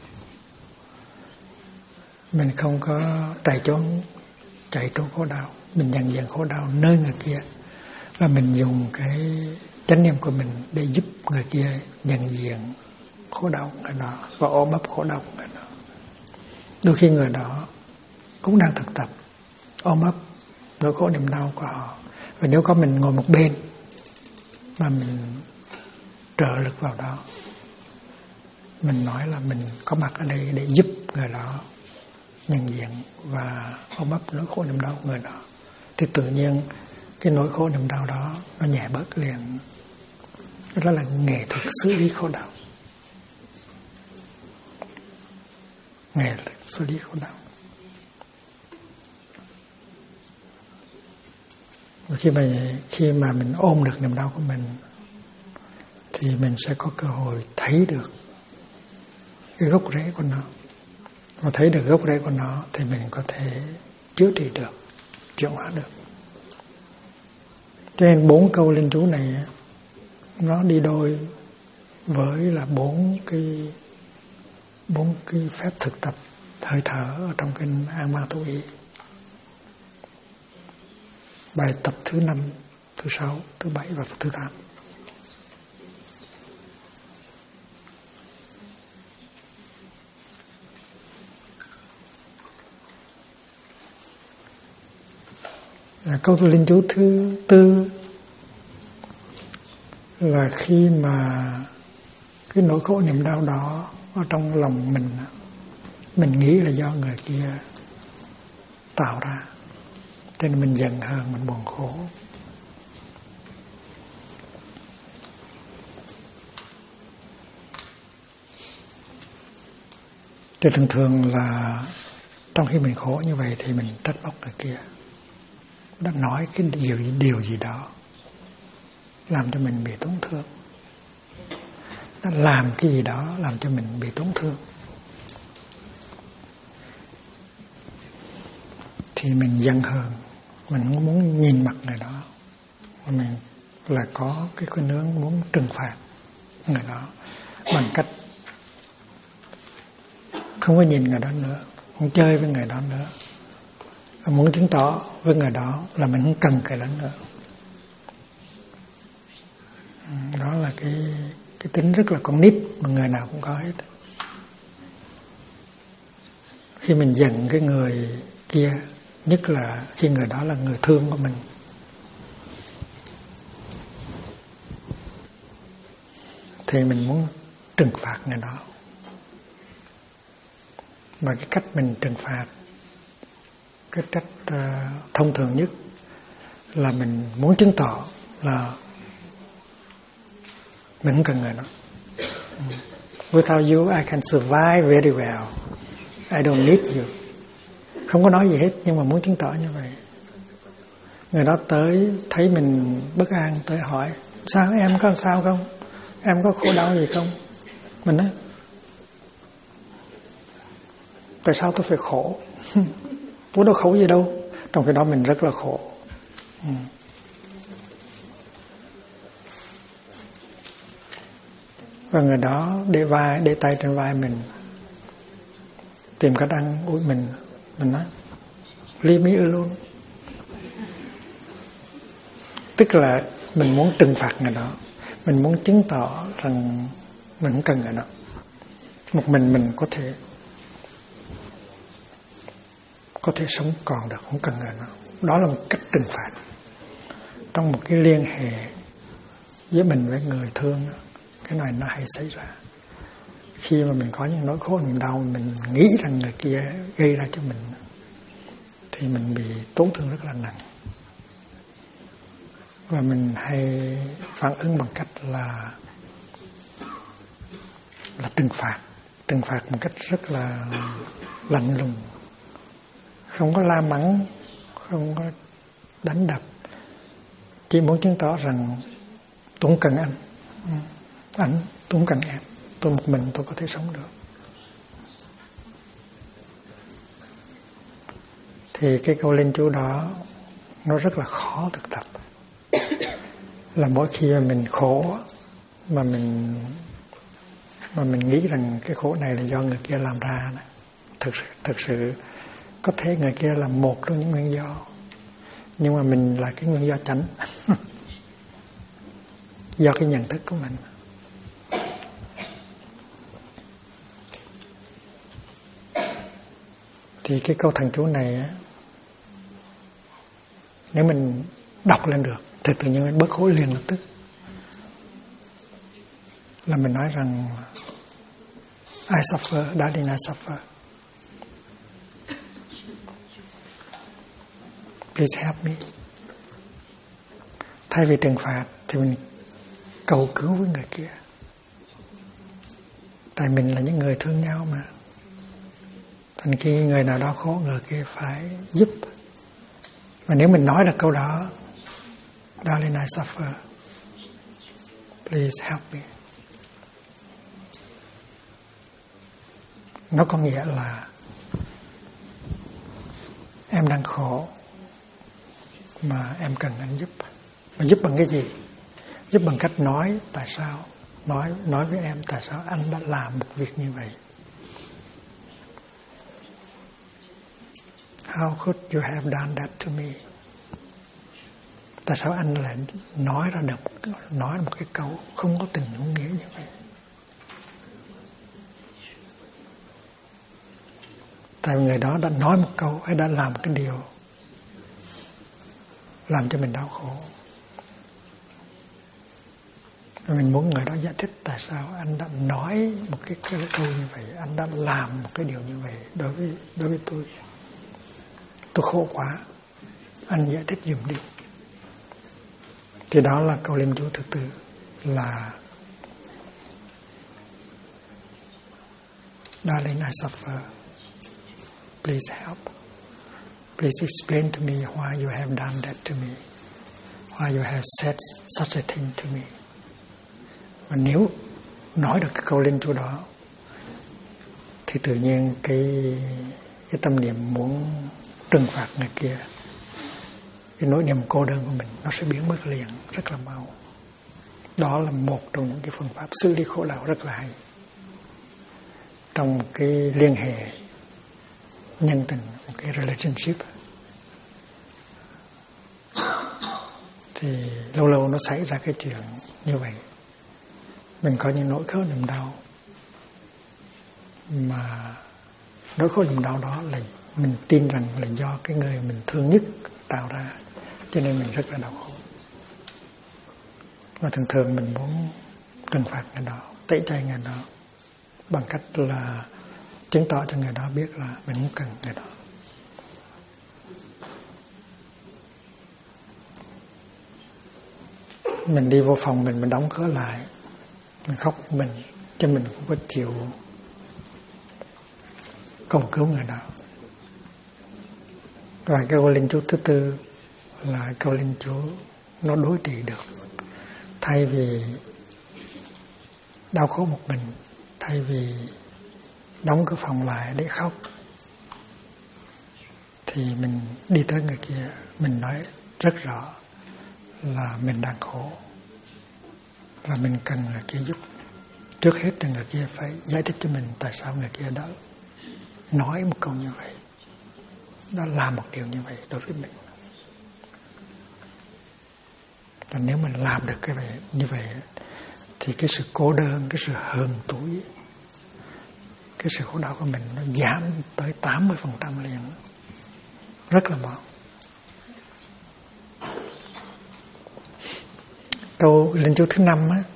Mình không có chạy trốn khổ đau. Mình nhận diện khổ đau nơi người kia. Và mình dùng cái chánh niệm của mình để giúp người kia nhận diện khổ đau của người đó và ôm ấp khổ đau của người đó. Đôi khi người đó cũng đang thực tập ôm ấp nỗi khổ niềm đau của họ. Và nếu có mình ngồi một bên mà mình trợ lực vào đó, mình nói là mình có mặt ở đây để giúp người đó nhận diện và ôm ấp nỗi khổ niềm đau của người đó, thì tự nhiên cái nỗi khổ niềm đau đó nó nhẹ bớt liền. Đó là nghệ thuật xử lý khổ đau. Nghệ thuật xử lý khổ đau. Và khi mà mình ôm được niềm đau của mình thì mình sẽ có cơ hội thấy được cái gốc rễ của nó. Và thấy được gốc rễ của nó thì mình có thể chữa trị được, chuyển hóa được. Cho nên 4 câu linh chú này nó đi đôi với là 4 cái phép thực tập hơi thở ở trong kinh An Mang Thủ Ý. Bài tập thứ 5, thứ 6, thứ 7 và thứ 8. Câu linh chú thứ 4 là khi mà cái nỗi khổ niềm đau đó ở trong lòng mình nghĩ là do người kia tạo ra, cho nên mình giận hờn, mình buồn khổ. Thì thường là trong khi mình khổ như vậy thì mình trách móc người kia, đã nói cái điều gì đó làm cho mình bị tổn thương, đã làm cái gì đó làm cho mình bị tổn thương, thì mình giận hờn, mình muốn nhìn mặt người đó, mình là có cái khuynh hướng muốn trừng phạt người đó bằng cách không có nhìn người đó nữa, không chơi với người đó nữa, muốn chứng tỏ với người đó là mình không cần cái đó nữa. Đó là cái tính rất là con nít mà người nào cũng có hết. Khi mình giận cái người kia, nhất là khi người đó là người thương của mình, thì mình muốn trừng phạt người đó. Và cái cách mình trừng phạt, cái cách thông thường nhất là mình muốn chứng tỏ là mình không cần người đó. Without you, I can survive very well. I don't need you. Không có nói gì hết, nhưng mà muốn chứng tỏ như vậy. Người đó tới thấy mình bất an, tới hỏi sao, em có sao không? Em có khổ đau gì không? Mình nói tại sao tôi phải khổ? Tôi đâu khổ gì đâu. Trong khi đó mình rất là khổ. Và người đó để tay trên vai mình, tìm cách ăn ủi mình nói leave me alone. Tức là mình muốn trừng phạt người đó, mình muốn chứng tỏ rằng mình không cần người đó, một mình có thể sống còn được, không cần người đó. Đó là một cách trừng phạt. trong một cái liên hệ với mình với người thương, cái này nó hay xảy ra. Khi mà mình có những nỗi khổ niềm đau, mình nghĩ rằng người kia gây ra cho mình, thì mình bị tổn thương rất là nặng. Và mình hay phản ứng bằng cách là trừng phạt một cách rất là lạnh lùng, không có la mắng, không có đánh đập, chỉ muốn chứng tỏ rằng tôi không cần anh tôi không cần em, tôi một mình tôi có thể sống được. Thì cái câu linh chú đó nó rất là khó thực tập. Là mỗi khi mà mình khổ, mà mình nghĩ rằng cái khổ này là do người kia làm ra, thực sự có thể người kia là một trong những nguyên do, nhưng mà mình là cái nguyên do chánh. Do cái nhận thức của mình. Thì cái câu thần chú này á, nếu mình đọc lên được thì tự nhiên mình bớt khổ liền lập tức. Là mình nói rằng I suffer, darling, I suffer. Please help me. Thay vì trừng phạt thì mình cầu cứu với người kia. Tại mình là những người thương nhau mà. Thành khi người nào đó khổ, người kia phải giúp. Và nếu mình nói được câu đó, darling, I suffer, please help me, nó có nghĩa là em đang khổ mà em cần anh giúp. Mà giúp bằng cái gì? Giúp bằng cách nói tại sao, nói với em tại sao anh đã làm một việc như vậy. How could you have done that to me? Tại sao anh lại nói một cái câu không có tình không nghĩa như vậy? Tại vì người đó đã nói một câu hay đã làm cái điều làm cho mình đau khổ. Mình muốn người đó giải thích tại sao anh đã nói một cái câu như vậy, anh đã làm một cái điều như vậy đối với tôi. Tôi khổ quá, anh giải thích giùm đi. Thì đó là câu linh chú thứ tư, là darling, I suffer, please help. Please explain to me why you have done that to me, why you have said such a thing to me. Và nếu nói được cái câu linh chú đó thì tự nhiên cái tâm niệm muốn trừng phạt người kia, cái nỗi niềm cô đơn của mình nó sẽ biến mất liền rất là mau. Đó là một trong những cái phương pháp xử lý khổ đau rất là hay. Trong một cái liên hệ nhân tình, một cái relationship, thì lâu lâu nó xảy ra cái chuyện như vậy. Mình có những nỗi khổ niềm đau, mà nỗi khổ niềm đau đó là mình tin rằng là do cái người mình thương nhất tạo ra, cho nên mình rất là đau khổ. Và thường thường mình muốn trừng phạt người đó, tẩy chay người đó bằng cách là chứng tỏ cho người đó biết là mình không cần người đó. Mình đi vô phòng mình đóng cửa lại, mình khóc mình, cho mình cũng có chịu cầu cứu người đó. Và cái câu linh chú thứ tư là câu linh chú nó đối trị được. Thay vì đau khổ một mình, thay vì đóng cửa phòng lại để khóc, thì mình đi tới người kia, mình nói rất rõ là mình đang khổ và mình cần người kia giúp. Trước hết là người kia phải giải thích cho mình tại sao người kia đã nói một câu như vậy, đã làm một điều như vậy đối với mình. Và nếu mình làm được cái vậy như vậy thì cái sự cô đơn, cái sự hờn tủi, cái sự khổ đau của mình nó giảm tới 80% liền, rất là mau. câu linh chú thứ 5 á,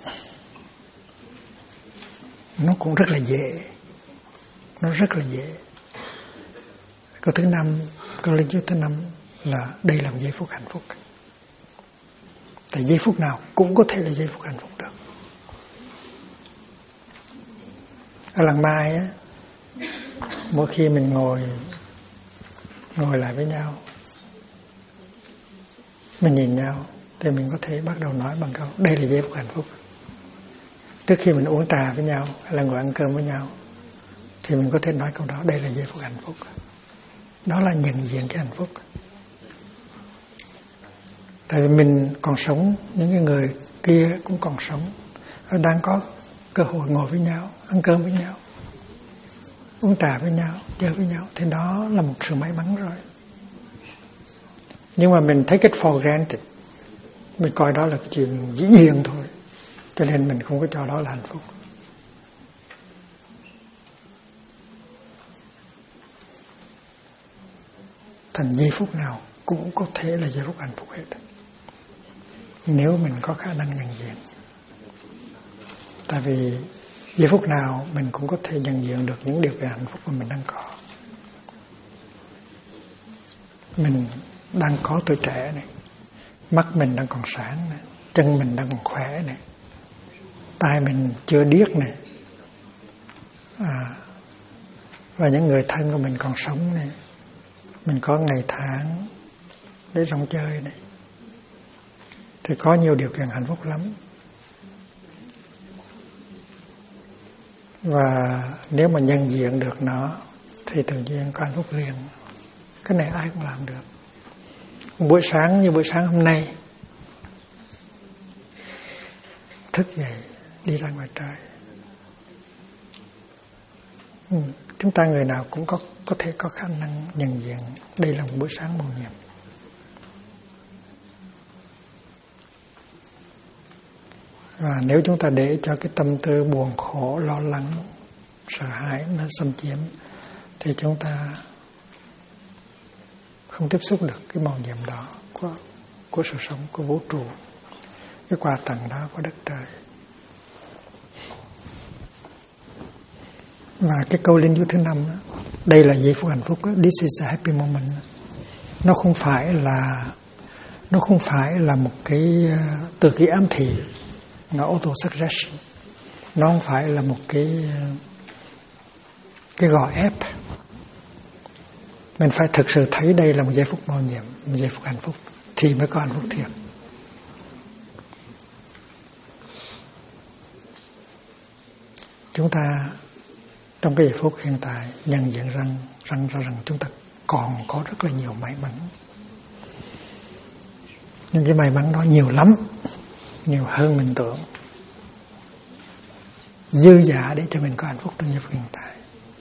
nó cũng rất là dễ. Nó rất là dễ. Câu thứ 5, câu linh chú thứ 5 là đây là một giây phút hạnh phúc. Tại giây phút nào cũng có thể là giây phút hạnh phúc được. Ở làng Mai á, mỗi khi mình ngồi lại với nhau, mình nhìn nhau, thì mình có thể bắt đầu nói bằng câu đây là giây phút hạnh phúc. Trước khi mình uống trà với nhau hay là ngồi ăn cơm với nhau, thì mình có thể nói câu đó, đây là giây phút hạnh phúc. Đó là nhận diện cái hạnh phúc. Tại vì mình còn sống, những cái người kia cũng còn sống, đang có cơ hội ngồi với nhau, ăn cơm với nhau, uống trà với nhau, chơi với nhau, thì đó là một sự may mắn rồi. Nhưng mà mình take it for granted, mình coi đó là cái chuyện dĩ nhiên thôi, cho nên mình không có cho đó là hạnh phúc. Thành giây phút nào cũng có thể là giây phút hạnh phúc hết, nếu mình có khả năng nhận diện. Tại vì giây phút nào mình cũng có thể nhận diện được những điều về hạnh phúc mà mình đang có. Mình đang có tuổi trẻ này, mắt mình đang còn sáng này, chân mình đang còn khỏe này, tai mình chưa điếc này, và những người thân của mình còn sống này, mình có ngày tháng để rong chơi này, thì có nhiều điều kiện hạnh phúc lắm. Và nếu mà nhận diện được nó thì tự nhiên có hạnh phúc liền. Cái này ai cũng làm được. Buổi sáng như buổi sáng hôm nay, thức dậy đi ra ngoài trời, chúng ta người nào cũng có thể có khả năng nhận diện đây là một buổi sáng mầu nhiệm. Và nếu chúng ta để cho cái tâm tư buồn khổ, lo lắng, sợ hãi nó xâm chiếm, thì chúng ta không tiếp xúc được cái mầu nhiệm đó của sự sống, của vũ trụ, cái quà tặng đó của đất trời. Và cái câu linh chú thứ 5 đó, đây là giây phút hạnh phúc đó, this is a happy moment. Nó không phải là một cái từ cái ám thị, nó auto suggestion. Nó không phải là một cái gò ép. Mình phải thực sự thấy đây là một giây phút mầu nhiệm, một giây phút hạnh phúc, thì mới có hạnh phúc thiệt. Chúng ta trong cái giây phút hiện tại nhận diện rằng chúng ta còn có rất là nhiều may mắn. Nhưng cái may mắn đó nhiều lắm, nhiều hơn mình tưởng, dư dả để cho mình có hạnh phúc trong giây phút hiện tại.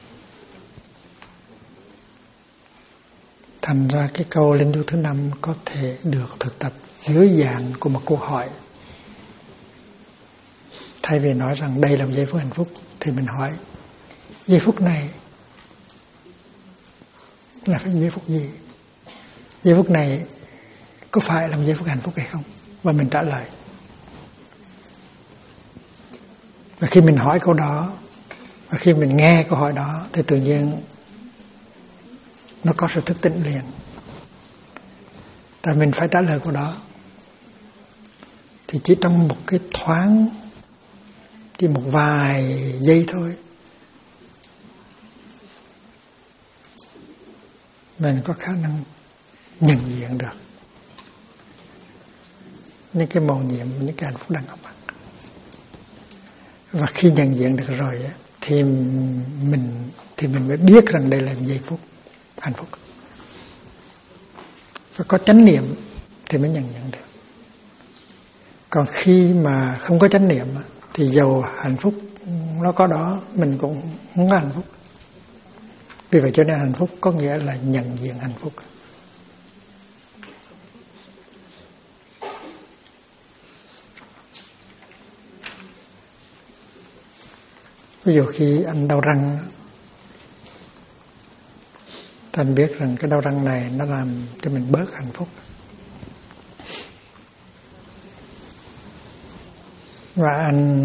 Thành ra cái câu linh chú thứ 5 có thể được thực tập dưới dạng của một câu hỏi. Thay vì nói rằng đây là một giây phút hạnh phúc, thì mình hỏi giây phút này là phải giây phút gì? Giây phút này có phải là một giây phút hạnh phúc hay không? Và mình trả lời. Và khi mình hỏi câu đó, và khi mình nghe câu hỏi đó, thì tự nhiên nó có sự thức tỉnh liền. Tại mình phải trả lời câu đó. Thì chỉ trong một cái thoáng, chỉ một vài giây thôi, mình có khả năng nhận diện được những cái mầu nhiệm, những cái hạnh phúc đang có mặt. Và khi nhận diện được rồi thì mình mới biết rằng đây là một giây phút hạnh phúc. Và có chánh niệm thì mới nhận diện được. Còn khi mà không có chánh niệm thì dầu hạnh phúc nó có đó, mình cũng không có hạnh phúc. Vì vậy cho nên hạnh phúc có nghĩa là nhận diện hạnh phúc. Ví dụ khi anh đau răng, thì anh biết rằng cái đau răng này nó làm cho mình bớt hạnh phúc. Và anh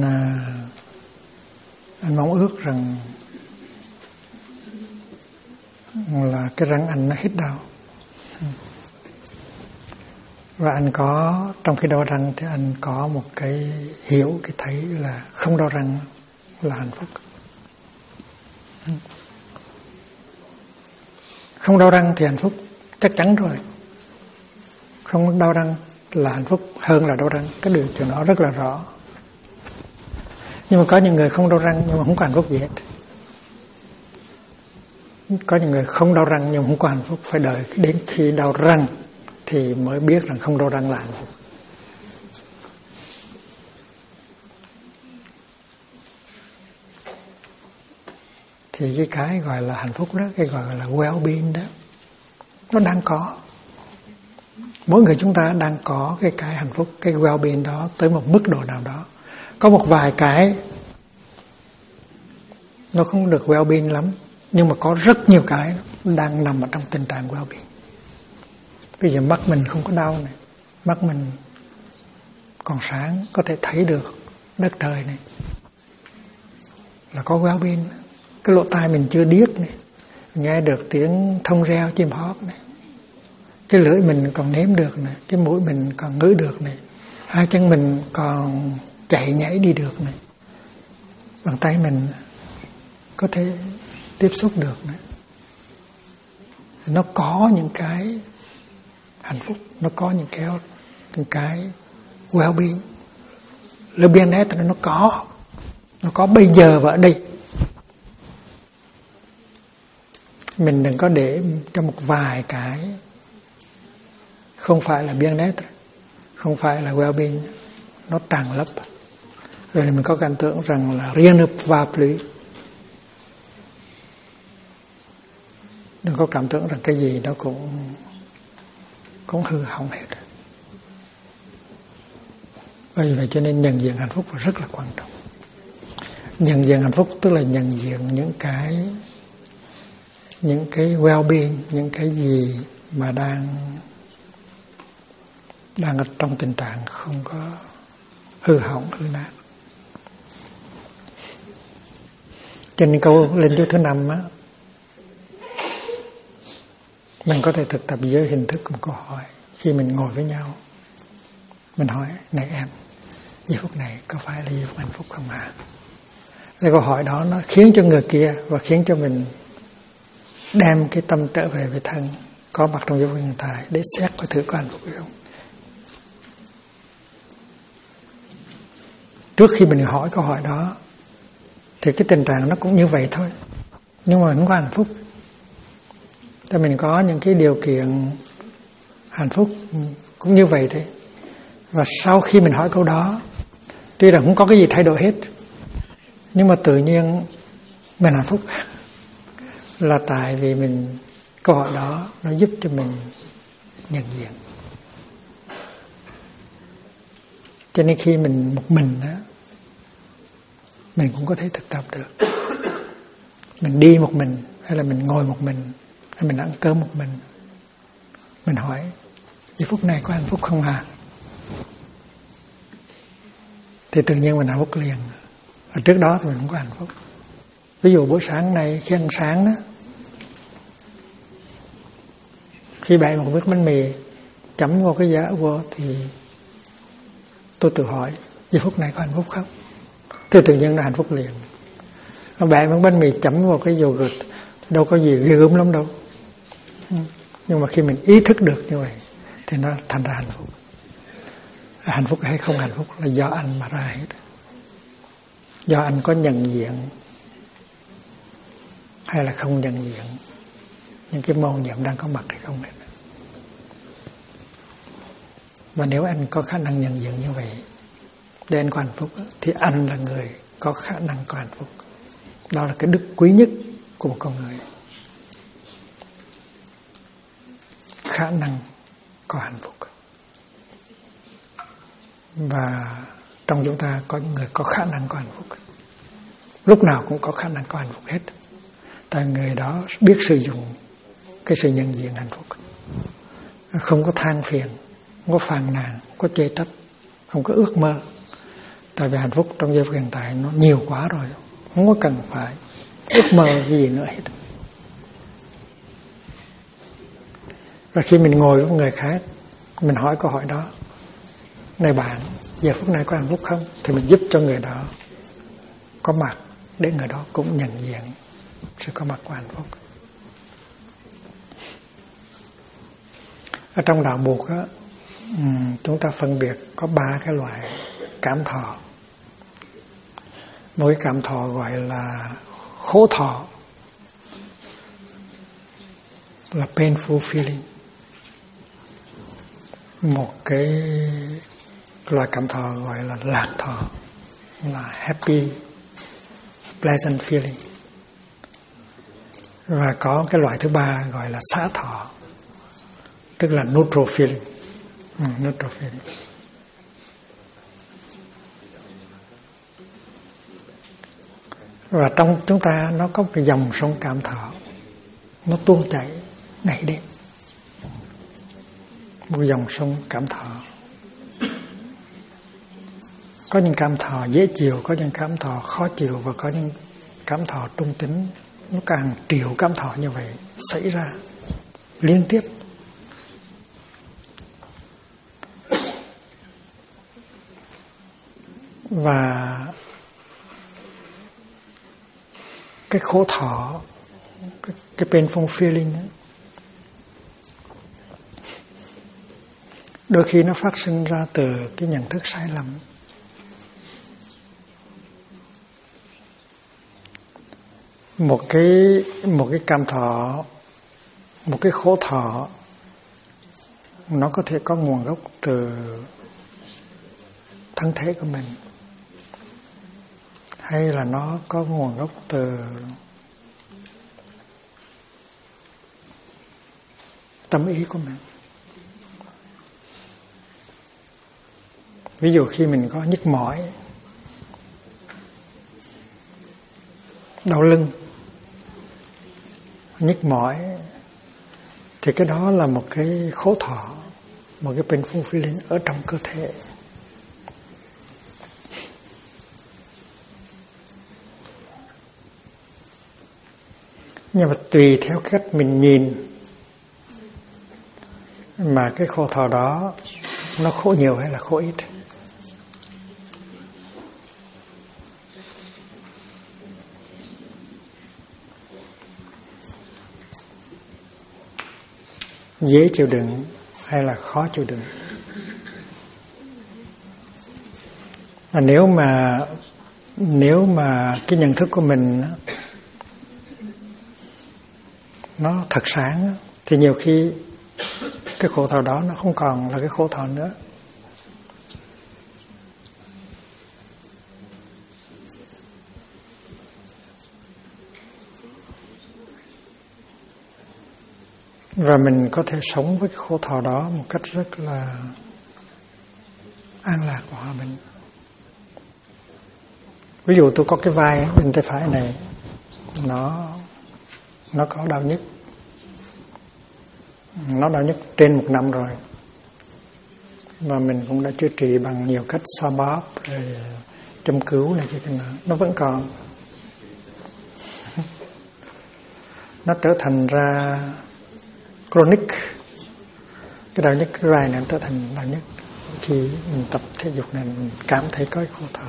mong ước rằng là cái răng anh nó hết đau. Và anh có, trong khi đau răng thì anh có một cái hiểu, cái thấy là không đau răng là hạnh phúc. Không đau răng thì hạnh phúc chắc chắn rồi. Không đau răng là hạnh phúc hơn là đau răng. Cái điều chuyện đó rất là rõ. Nhưng mà có những người không đau răng nhưng mà không có hạnh phúc gì hết. Có những người không đau răng nhưng mà không có hạnh phúc. Phải đợi đến khi đau răng thì mới biết rằng không đau răng là hạnh phúc. Thì cái gọi là hạnh phúc đó, cái gọi là well-being đó, nó đang có. Mỗi người chúng ta đang có cái hạnh phúc, cái well-being đó tới một mức độ nào đó. Có một vài cái nó không được well-being lắm, nhưng mà có rất nhiều cái đang nằm ở trong tình trạng well-being. Bây giờ mắt mình không có đau này, mắt mình còn sáng, có thể thấy được đất trời này, là có well-being. Cái lỗ tai mình chưa điếc này, nghe được tiếng thông reo chim hót này, cái lưỡi mình còn nếm được này, cái mũi mình còn ngửi được này, hai chân mình còn chạy nhảy đi được này, bàn tay mình có thể tiếp xúc được này. Nó có những cái hạnh phúc, nó có những cái well-being. Le bien-être nó có bây giờ và ở đây. Mình đừng có để cho một vài cái không phải là bien-être, không phải là well-being, nó tràn lấp. Rồi mình có cảm tưởng rằng là rien ne va plus. Đừng có cảm tưởng rằng cái gì nó cũng hư hỏng hết. Bởi vậy cho nên nhận diện hạnh phúc là rất là quan trọng. Nhận diện hạnh phúc tức là nhận diện những cái well-being, những cái gì mà đang ở trong tình trạng không có hư hỏng, hư nát. Cho nên câu lên chú thứ 5 á, mình có thể thực tập dưới hình thức một câu hỏi. Khi mình ngồi với nhau, mình hỏi: này em, giây phút này có phải là giây phút hạnh phúc không hả? Thì câu hỏi đó nó khiến cho người kia và khiến cho mình đem cái tâm trở về với thân, có mặt trong giây phút hiện tại để xét coi thử có hạnh phúc hay không. Trước khi mình hỏi câu hỏi đó thì cái tình trạng nó cũng như vậy thôi, nhưng mà không có hạnh phúc. Thì mình có những cái điều kiện hạnh phúc cũng như vậy thôi. Và sau khi mình hỏi câu đó, tuy là không có cái gì thay đổi hết, nhưng mà tự nhiên mình hạnh phúc. Là tại vì mình, câu hỏi đó nó giúp cho mình nhận diện. Cho nên khi mình một mình đó, mình cũng có thể thực tập được. Mình đi một mình, hay là mình ngồi một mình, hay mình ăn cơm một mình, mình hỏi: giây phút này có hạnh phúc không hả? Thì tự nhiên mình hạnh phúc liền. Ở trước đó thì mình không có hạnh phúc. Ví dụ buổi sáng này khi ăn sáng đó, khi bẻ một miếng bánh mì chấm vào cái giá vô thì tôi tự hỏi: giây phút này có hạnh phúc không? Thì tự nhiên là hạnh phúc liền. Nó bẻ miếng bánh mì chấm vào cái yogurt đâu có gì ghê gớm lắm đâu. Nhưng mà khi mình ý thức được như vậy thì nó thành ra hạnh phúc. Hạnh phúc hay không hạnh phúc là do anh mà ra hết. Do anh có nhận diện hay là không nhận diện những cái mâu nhiệm đang có mặt hay không hết. Và nếu anh có khả năng nhận diện như vậy để anh có hạnh phúc thì anh là người có khả năng có hạnh phúc. Đó là cái đức quý nhất của một con người. Khả năng có hạnh phúc. Và trong chúng ta có những người có khả năng có hạnh phúc. Lúc nào cũng có khả năng có hạnh phúc hết. Tại người đó biết sử dụng cái sự nhận diện hạnh phúc. Không có than phiền, không có phàn nàn, không có chê trách, không có ước mơ. Tại vì hạnh phúc trong giây phút hiện tại nó nhiều quá rồi, không có cần phải ước mơ cái gì nữa hết. Và khi mình ngồi với người khác, mình hỏi câu hỏi đó: này bạn, giờ phút này có hạnh phúc không? Thì mình giúp cho người đó có mặt, để người đó cũng nhận diện sự có mặt của hạnh phúc. Ở trong đạo Buộc á, chúng ta phân biệt có 3 cái loại cảm thọ. Một cái cảm thọ gọi là khổ thọ, là painful feeling. Một cái loại cảm thọ gọi là lạc thọ, là happy, pleasant feeling. Và có cái loại thứ 3 gọi là xả thọ, tức là neutral feeling. Neutral feeling. Và trong chúng ta nó có cái dòng sông cảm thọ, nó tuôn chảy ngày đêm. Một dòng sông cảm thọ. Có những cảm thọ dễ chịu, có những cảm thọ khó chịu, và có những cảm thọ trung tính. Nó càng triệu cảm thọ như vậy xảy ra liên tiếp. Và cái khổ thọ, cái painful feeling ấy, đôi khi nó phát sinh ra từ cái nhận thức sai lầm. Một cái cảm thọ, một cái khổ thọ, nó có thể có nguồn gốc từ thân thể của mình, hay là nó có nguồn gốc từ tâm ý của mình. Ví dụ khi mình có nhức mỏi, đau lưng, nhức mỏi, thì cái đó là một cái khổ thọ, một cái painful feeling ở trong cơ thể. Nhưng mà tùy theo cách mình nhìn mà cái khổ thọ đó nó khổ nhiều hay là khổ ít. Dễ chịu đựng hay là khó chịu đựng. Và nếu mà cái nhận thức của mình nó thật sáng, thì nhiều khi cái khổ thọ đó nó không còn là cái khổ thọ nữa. Và mình có thể sống với cái khổ thọ đó một cách rất là an lạc và hòa bình. Ví dụ tôi có cái vai bên tay phải này, nó có đau nhức. Nó đau nhức trên 1 năm rồi. Và mình cũng đã chữa trị bằng nhiều cách, xoa bóp, rồi châm cứu này kia nữa. Nó vẫn còn. Nó trở thành ra chronic. Cái đau nhức cái vai này trở thành đau nhức. Khi mình tập thể dục này mình cảm thấy có khổ thọ.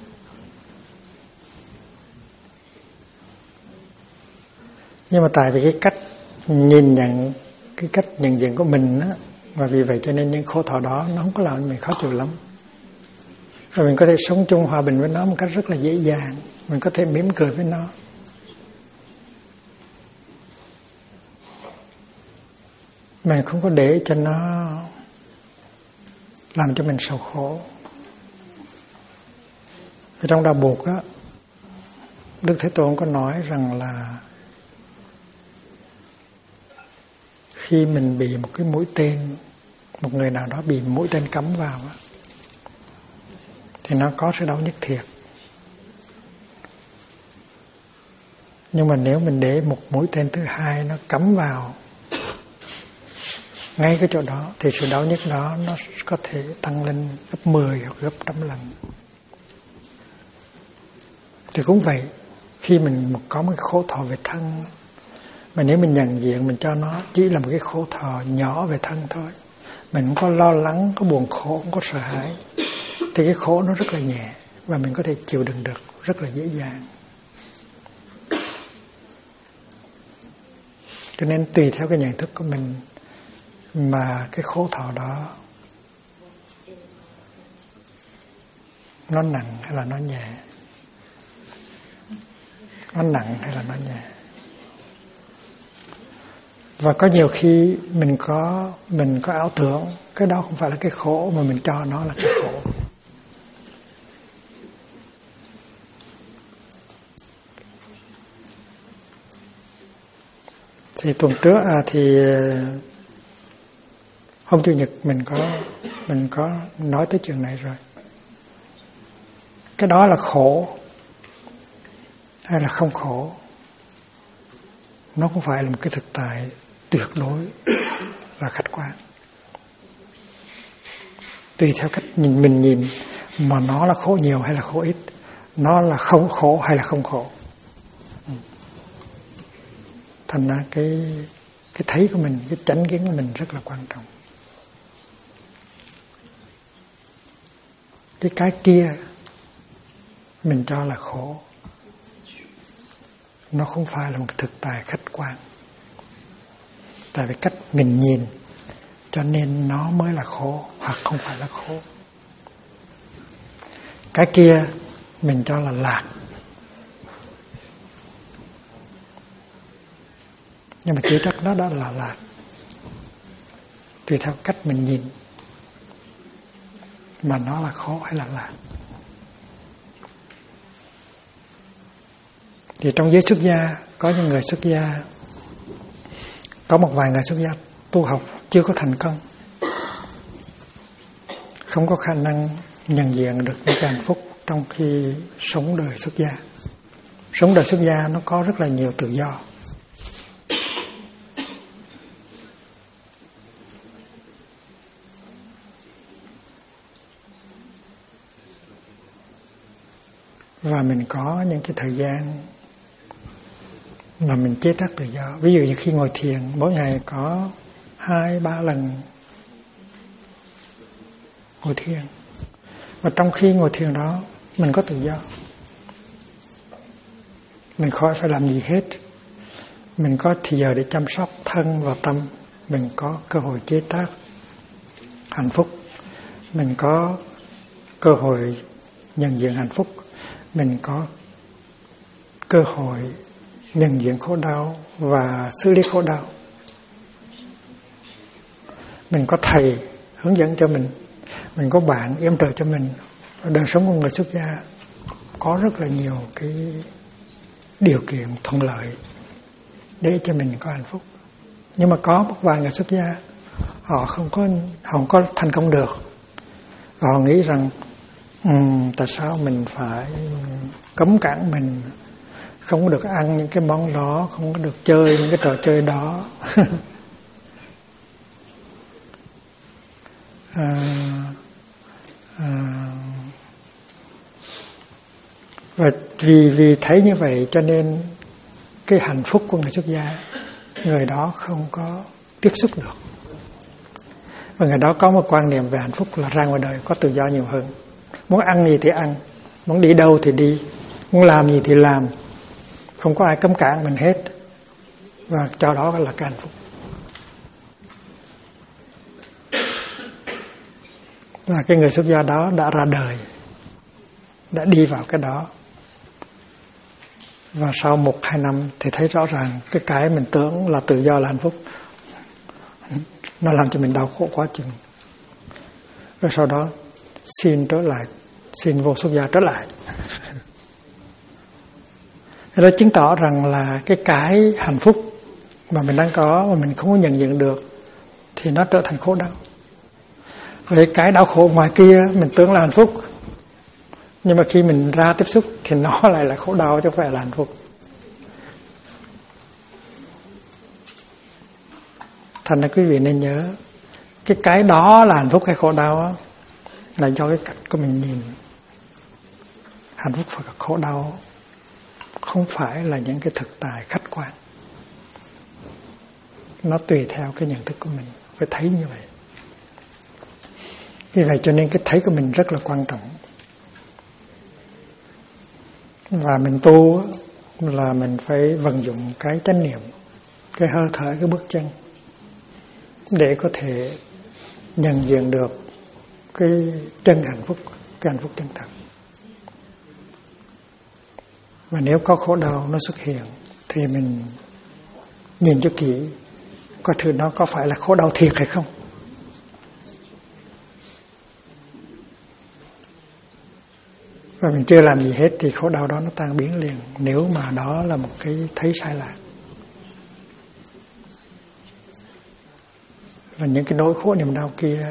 Nhưng mà tại vì cái cách nhìn nhận, cái cách nhận diện của mình á, và vì vậy cho nên những khổ thọ đó nó không có làm mình khó chịu lắm. Và mình có thể sống chung hòa bình với nó một cách rất là dễ dàng. Mình có thể mỉm cười với nó. Mình không có để cho nó làm cho mình sầu khổ. Ở trong đạo Buộc á, Đức Thế Tôn có nói rằng là khi mình bị một cái mũi tên, một người nào đó bị mũi tên cắm vào á, thì nó có sự đau nhức thiệt. Nhưng mà nếu mình để một mũi tên thứ hai nó cắm vào ngay cái chỗ đó, thì sự đau nhức đó nó có thể tăng lên gấp 10 hoặc gấp 100 lần. Thì cũng vậy, khi mình có một cái khổ thọ về thân, mà nếu mình nhận diện, mình cho nó chỉ là một cái khổ thọ nhỏ về thân thôi, mình không có lo lắng, có buồn khổ, không có sợ hãi, thì cái khổ nó rất là nhẹ và mình có thể chịu đựng được rất là dễ dàng. Cho nên tùy theo cái nhận thức của mình mà cái khổ thọ đó nó nặng hay là nó nhẹ, nó nặng hay là nó nhẹ. Và có nhiều khi mình có ảo tưởng cái đó không phải là cái khổ, mà mình cho nó là cái khổ. Thì tuần trước thì hôm Chủ nhật mình có nói tới chuyện này rồi. Cái đó là khổ hay là không khổ, nó không phải là một cái thực tại tuyệt đối và khách quan. Tùy theo cách mình nhìn mà nó là khổ nhiều hay là khổ ít, nó là không khổ hay là không khổ. Thành ra cái thấy của mình, cái chánh kiến của mình rất là quan trọng. Cái kia mình cho là khổ, nó không phải là một thực tại khách quan. Tại vì cách mình nhìn cho nên nó mới là khổ hoặc không phải là khổ. Cái kia mình cho là lạc, nhưng mà chưa chắc nó đã là lạc, tùy theo cách mình nhìn mà nó là khổ hay là lạc. Thì trong giới xuất gia có những người xuất gia, có một vài người xuất gia tu học chưa có thành công, không có khả năng nhận diện được những cái hạnh phúc trong khi sống đời xuất gia. Sống đời xuất gia nó có rất là nhiều tự do. Và mình có những cái thời gian mà mình chế tác tự do. Ví dụ như khi ngồi thiền, mỗi ngày có 2-3 lần ngồi thiền. Và trong khi ngồi thiền đó, mình có tự do. Mình khỏi phải làm gì hết. Mình có thời giờ để chăm sóc thân và tâm. Mình có cơ hội chế tác hạnh phúc. Mình có cơ hội nhận diện hạnh phúc. Mình có cơ hội nhận diện khổ đau và xử lý khổ đau. Mình có thầy hướng dẫn cho mình có bạn yểm trợ cho mình. Đời sống của người xuất gia có rất là nhiều cái điều kiện thuận lợi để cho mình có hạnh phúc. Nhưng mà có một vài người xuất gia họ không có thành công được, và họ nghĩ rằng tại sao mình phải cấm cản mình, không có được ăn những cái món đó, không có được chơi những cái trò chơi đó. Và vì thấy như vậy cho nên cái hạnh phúc của người xuất gia, người đó không có tiếp xúc được. Và người đó có một quan niệm về hạnh phúc là ra ngoài đời có tự do nhiều hơn. Muốn ăn gì thì ăn, muốn đi đâu thì đi, muốn làm gì thì làm, không có ai cấm cản mình hết. Và cho đó là cái hạnh phúc. Và cái người xuất gia đó đã ra đời, đã đi vào cái đó. Và sau 1-2 năm thì thấy rõ ràng cái mình tưởng là tự do là hạnh phúc, nó làm cho mình đau khổ quá chừng. Rồi sau đó xin trở lại, xin vô xuất gia trở lại. Đó chứng tỏ rằng là cái hạnh phúc mà mình đang có mà mình không có nhận diện được thì nó trở thành khổ đau. Vậy cái đau khổ ngoài kia mình tưởng là hạnh phúc, nhưng mà khi mình ra tiếp xúc thì nó lại là khổ đau chứ không phải là hạnh phúc. Thành ra quý vị nên nhớ, cái đó là hạnh phúc hay khổ đau đó, là do cái cách của mình nhìn. Hạnh phúc và khổ đau không phải là những cái thực tại khách quan. Nó tùy theo cái nhận thức của mình, phải thấy như vậy. Vì vậy cho nên cái thấy của mình rất là quan trọng. Và mình tu là mình phải vận dụng cái chánh niệm, cái hơi thở, cái bước chân để có thể nhận diện được cái chân hạnh phúc, cái hạnh phúc chân thật. Và nếu có khổ đau nó xuất hiện thì mình nhìn cho kỹ, coi thử nó có phải là khổ đau thiệt hay không. Và mình chưa làm gì hết thì khổ đau đó nó tan biến liền, nếu mà đó là một cái thấy sai lạc. Và những cái nỗi khổ niềm đau kia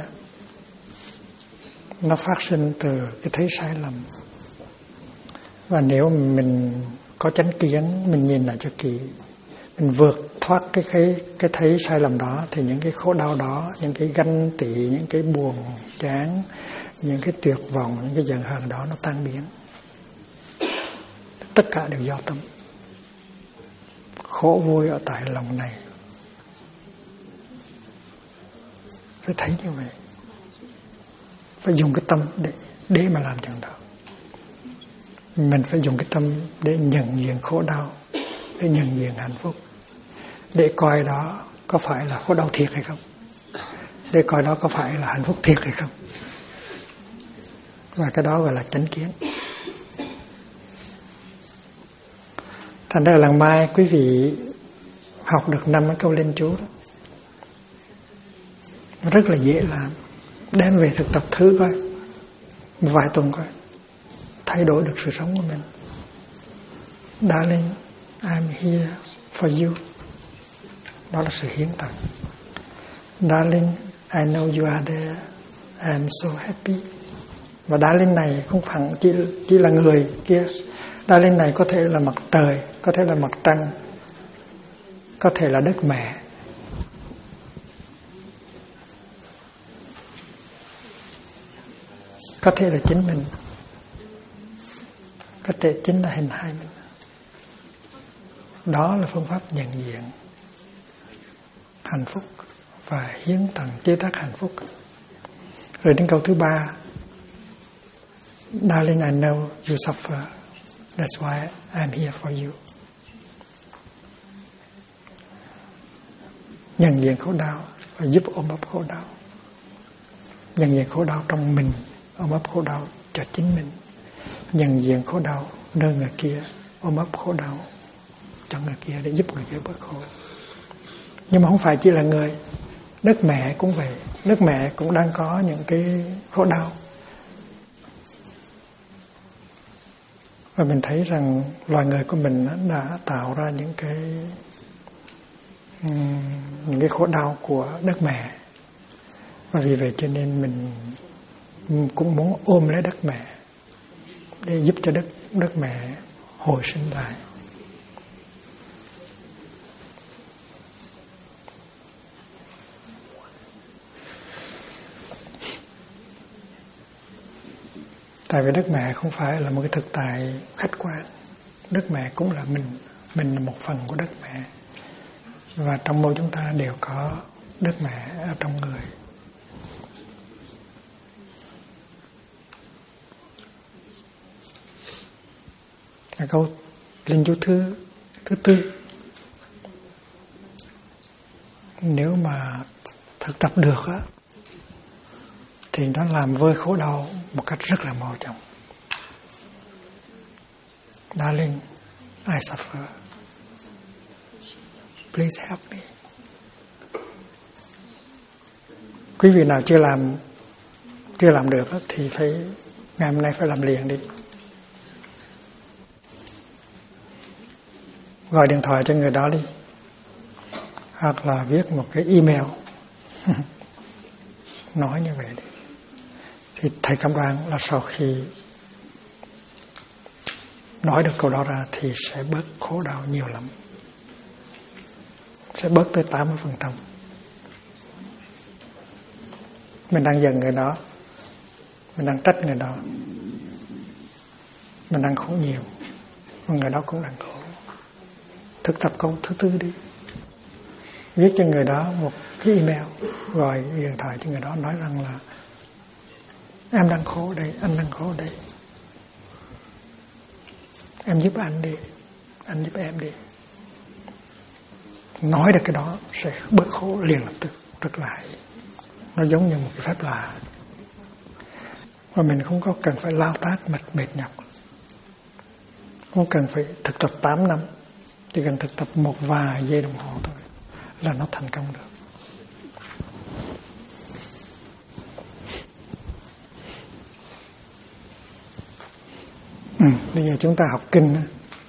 nó phát sinh từ cái thấy sai lầm. Và nếu mình có chánh kiến, mình nhìn lại cho kỹ, mình vượt thoát cái thấy sai lầm đó, thì những cái khổ đau đó, những cái ganh tị, những cái buồn chán, những cái tuyệt vọng, những cái giận hờn đó nó tan biến. Tất cả đều do tâm. Khổ vui ở tại lòng này. Phải thấy như vậy. Phải dùng cái tâm để mà làm chuyện đó. Mình phải dùng cái tâm để nhận diện khổ đau, để nhận diện hạnh phúc, để coi đó có phải là khổ đau thiệt hay không, để coi đó có phải là hạnh phúc thiệt hay không. Và cái đó gọi là chánh kiến. Thành ra lần mai quý vị học được 5 cái câu linh chú đó, nó rất là dễ làm. Đem về thực tập thử coi, một vài tuần coi, thay đổi được sự sống của mình. Darling, I'm here for you. Đó là sự hiến tặng. Darling, I know you are there. I'm so happy. Và darling này không phải chỉ là người kia. Darling này có thể là mặt trời, có thể là mặt trăng, có thể là đất mẹ. Có thể là chính mình, có thể chính là hình hài mình. Đó là phương pháp nhận diện hạnh phúc và hiến tặng chế tác hạnh phúc. Rồi đến câu thứ 3, Darling, I know you suffer. That's why I'm here for you. Nhận diện khổ đau và giúp ôm ấp khổ đau. Nhận diện khổ đau trong mình, ôm ấp khổ đau cho chính mình. Nhận diện khổ đau nơi người kia, ôm ấp khổ đau cho người kia để giúp người kia bớt khổ. Nhưng mà không phải chỉ là người, đất mẹ cũng vậy. Đất mẹ cũng đang có những cái khổ đau. Và mình thấy rằng loài người của mình đã tạo ra những cái khổ đau của đất mẹ. Và vì vậy cho nên mình cũng muốn ôm lấy đất mẹ để giúp cho đất mẹ hồi sinh lại. Tại vì đất mẹ không phải là một cái thực tại khách quan. Đất mẹ cũng là mình là một phần của đất mẹ. Và trong mỗi chúng ta đều có đất mẹ ở trong người. Câu linh chú thứ 4. Nếu mà thực tập được á, thì nó làm vơi khổ đau một cách rất là mau chóng. Darling, I suffer. Please help me. Quý vị nào chưa làm được thì ngày hôm nay phải làm liền đi. Gọi điện thoại cho người đó đi, hoặc là viết một cái email nói như vậy đi. Thì thầy cam đoan là sau khi nói được câu đó ra thì sẽ bớt khổ đau nhiều lắm, sẽ bớt tới 80%. Mình đang giận người đó, mình đang trách người đó, mình đang khổ nhiều, mà người đó cũng đang khổ. Thực tập câu thứ tư đi, viết cho người đó một cái email, gọi điện thoại cho người đó, nói rằng là em đang khổ đây, anh đang khổ đây, em giúp anh đi, anh giúp em đi. Nói được cái đó sẽ bớt khổ liền lập tức, rất là hay. Nó giống như một cái phép lạ, và mình không có cần phải lao tác mệt nhọc, không cần phải thực tập 8 năm, chỉ cần thực tập một vài giây đồng hồ thôi là nó thành công được. Bây giờ chúng ta học kinh.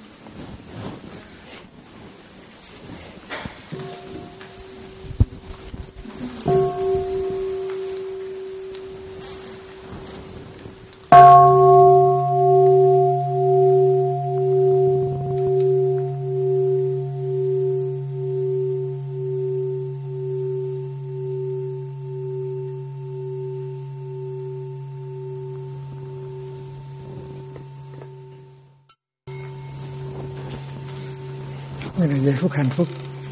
Đây là giây phút hạnh phúc.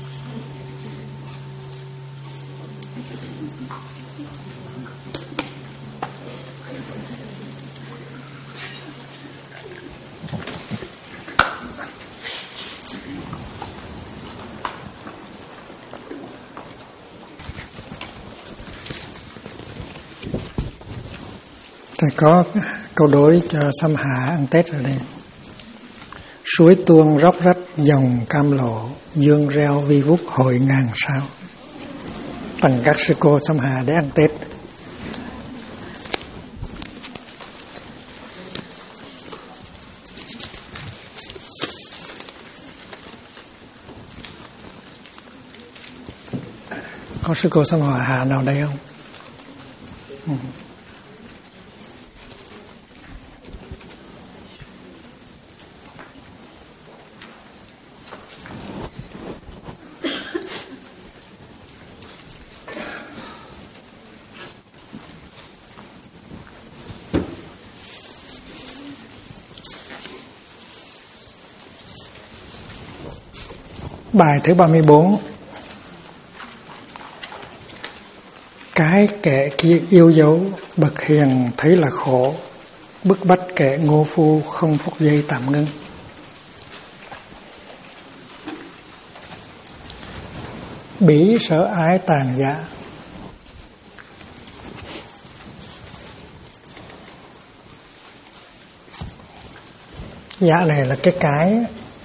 Thầy có câu đối cho Sam Hạ ăn Tết ở đây. Suối tuôn róc rách dòng cam lộ, dương reo vi vút hội ngàn sao. Tặng các sư cô Sam Hà để ăn Tết. Có sư cô Sam Hà nào đây không? Bài thứ 34. Cái kẻ kia yêu dấu, bậc hiền thấy là khổ, bức bách kẻ ngô phu không phút giây tạm ngưng. Bỉ sợ ái tàn dạ. Dạ này là cái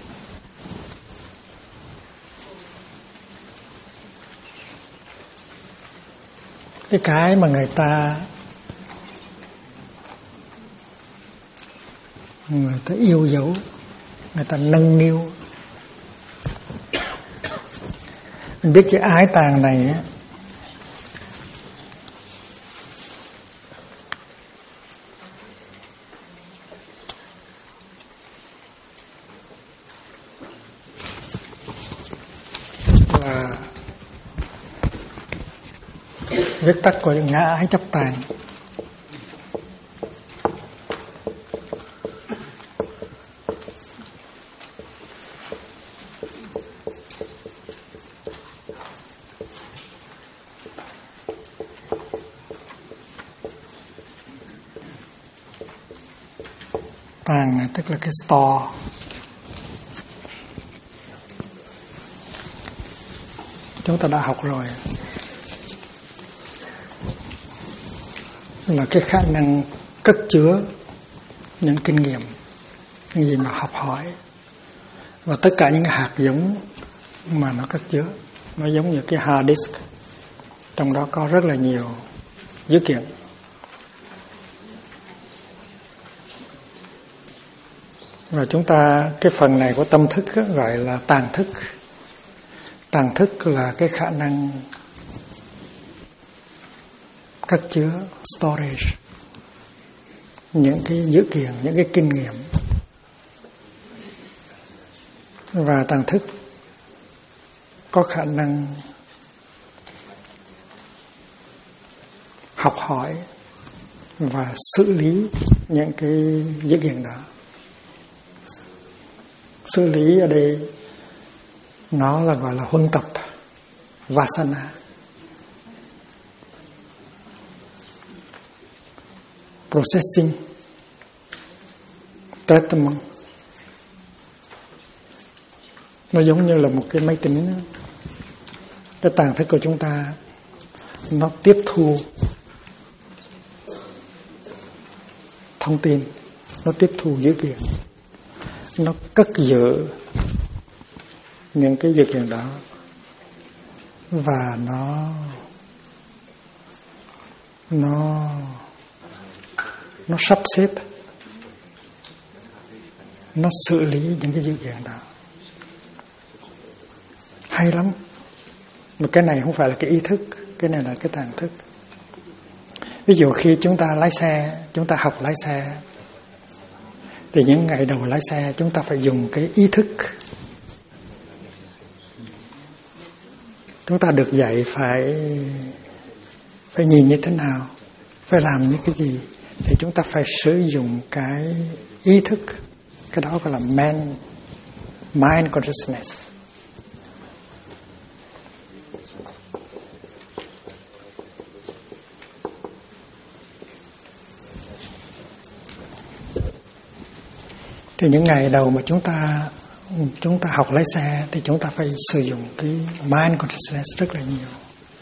mà người ta yêu dấu, người ta nâng niu. Mình biết chữ ái tàng này á, là viết tắt của ngã ái chấp tàng. Tàng tức là cái store. Chúng ta đã học rồi, là cái khả năng cất chứa những kinh nghiệm, những gì mà học hỏi, và tất cả những hạt giống mà nó cất chứa. Nó giống như cái hard disk, trong đó có rất là nhiều dữ kiện. Và chúng ta, cái phần này của tâm thức đó, gọi là tàng thức. Tàng thức là cái khả năng cất chứa, storage, những cái dữ kiện, những cái kinh nghiệm. Và tàng thức có khả năng học hỏi và xử lý những cái dữ kiện đó. Xử lý ở đây nó là gọi là huân tập Vasana. Processing treatment. Nó giống như là một cái máy tính. Cái tàng thức của chúng ta nó tiếp thu thông tin, nó tiếp thu dữ kiện, nó cất giữ những cái dữ kiện đó, và nó sắp xếp, nó xử lý những cái dữ kiện đó. Hay lắm. Mà cái này không phải là cái ý thức, cái này là cái tàng thức. Ví dụ khi chúng ta lái xe, chúng ta học lái xe, thì những ngày đầu lái xe chúng ta phải dùng cái ý thức. Chúng ta được dạy phải nhìn như thế nào, phải làm những cái gì, thì chúng ta phải sử dụng cái ý thức. Cái đó gọi là mind consciousness. Thì những ngày đầu mà chúng ta học lái xe thì chúng ta phải sử dụng cái mind consciousness rất là nhiều.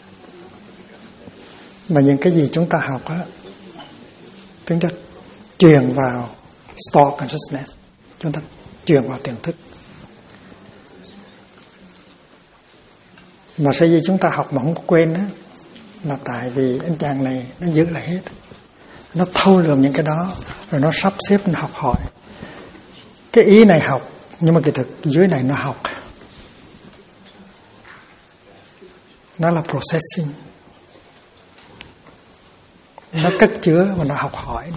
Mà những cái gì chúng ta học á, chúng ta truyền vào store consciousness, chúng ta truyền vào tiềm thức. Mà sở dĩ chúng ta học mà không có quên á, là tại vì anh chàng này nó giữ lại hết, nó thâu lượm những cái đó, rồi nó sắp xếp, nó học hỏi. Cái ý này học, nhưng mà kỳ thực dưới này nó học. Nó là processing. Nó cất chứa và nó học hỏi.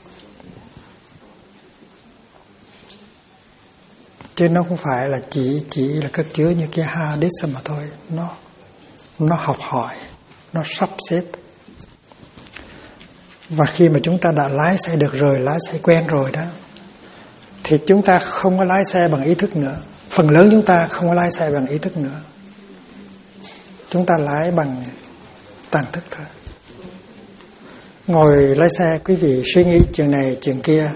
Chứ nó không phải là chỉ là cất chứa như cái hard disk mà thôi. Nó học hỏi, nó sắp xếp. Và khi mà chúng ta đã lái xe được rồi, lái xe quen rồi đó, thì chúng ta không có lái xe bằng ý thức nữa. Phần lớn chúng ta không có lái xe bằng ý thức nữa. Chúng ta lái bằng tàng thức thôi. Ngồi lái xe, quý vị suy nghĩ chuyện này, chuyện kia.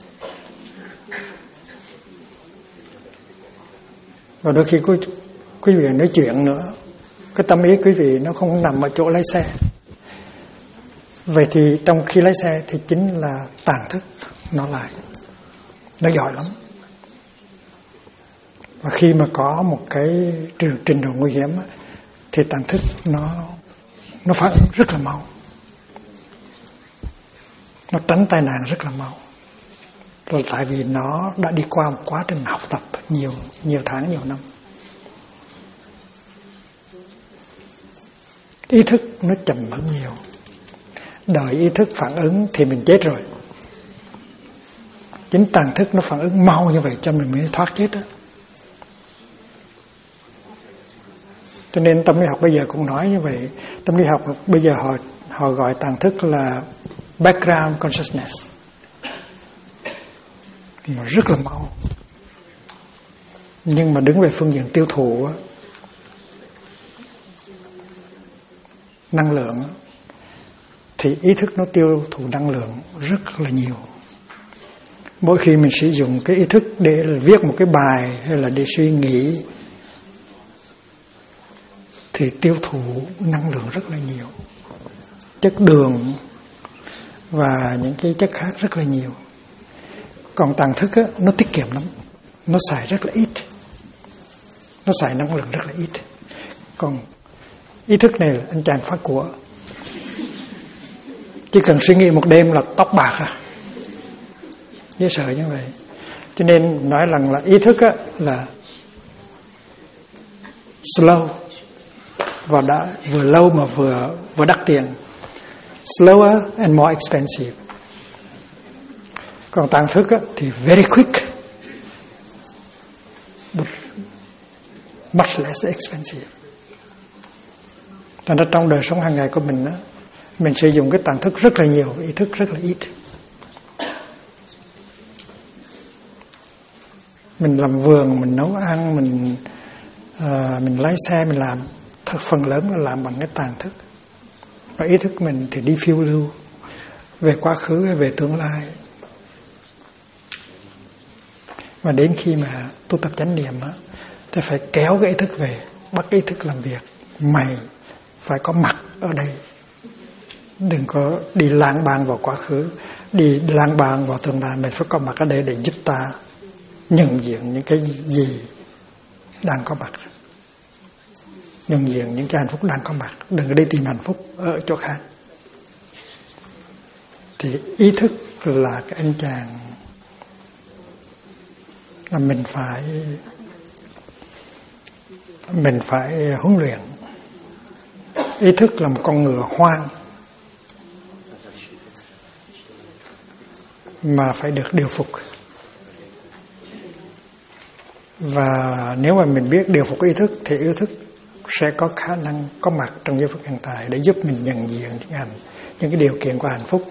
Và đôi khi quý vị nói chuyện nữa, cái tâm ý quý vị nó không nằm ở chỗ lái xe. Vậy thì trong khi lái xe thì chính là tàng thức nó lại. Nó giỏi lắm. Và khi mà có một cái trình độ nguy hiểm thì tàng thức nó phản ứng rất là mau. Nó tránh tai nạn rất là mau. Là tại vì nó đã đi qua một quá trình học tập nhiều tháng, nhiều năm. Ý thức nó chậm hơn nhiều. Đợi ý thức phản ứng thì mình chết rồi. Chính tàng thức nó phản ứng mau như vậy cho mình mới thoát chết đó. Cho nên tâm lý học bây giờ cũng nói như vậy. Tâm lý học bây giờ họ gọi tàng thức là background consciousness. Nó rất là mau. Nhưng mà đứng về phương diện tiêu thụ năng lượng thì ý thức nó tiêu thụ năng lượng rất là nhiều. Mỗi khi mình sử dụng cái ý thức để viết một cái bài hay là để suy nghĩ thì tiêu thụ năng lượng rất là nhiều. Chất đường và những cái chất khác rất là nhiều. Còn tàng thức nó tiết kiệm lắm. Nó xài rất là ít. Nó xài năng lượng rất là ít. Còn ý thức này là anh chàng phát của. Chỉ cần suy nghĩ một đêm là tóc bạc à. Dễ sợ như vậy. Cho nên nói rằng là ý thức là slow và đã vừa lâu mà vừa đắt tiền. Slower and more expensive. Còn tàng thức thì very quick but much less expensive. Thành ra trong đời sống hàng ngày của mình mình sử dụng cái tàng thức rất là nhiều, ý thức rất là ít. Mình làm vườn, mình nấu ăn, mình lái xe, mình làm, phần lớn là làm bằng cái tàng thức. Và ý thức mình thì đi phiêu lưu về quá khứ hay về tương lai. Và đến khi mà tu tập chánh niệm á, thì phải kéo cái ý thức về, bắt ý thức làm việc. Mày phải có mặt ở đây, đừng có đi lang bang vào quá khứ, đi lang bang vào tương lai. Mình phải có mặt ở đây để giúp ta nhận diện những cái gì đang có mặt, nhận diện những cái hạnh phúc đang có mặt. Đừng có đi tìm hạnh phúc ở chỗ khác. Thì ý thức là cái anh chàng là mình phải huấn luyện. Ý thức là một con ngựa hoang mà phải được điều phục. Và nếu mà mình biết điều phục ý thức thì ý thức sẽ có khả năng có mặt trong giây phút hiện tại để giúp mình nhận diện những cái điều kiện của hạnh phúc,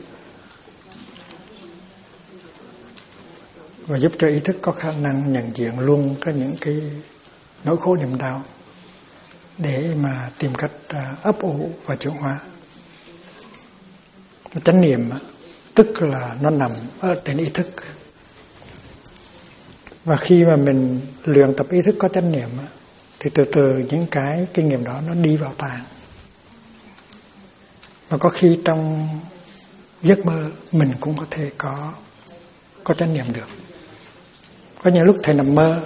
và giúp cho ý thức có khả năng nhận diện luôn có những cái nỗi khổ niềm đau để mà tìm cách ấp ủ và chuyển hóa. Chánh niệm tức là nó nằm ở trên ý thức. Và khi mà mình luyện tập ý thức có chánh niệm thì từ từ những cái kinh nghiệm đó nó đi vào tạng. Và có khi trong giấc mơ mình cũng có thể có chánh niệm được. Có những lúc thầy nằm mơ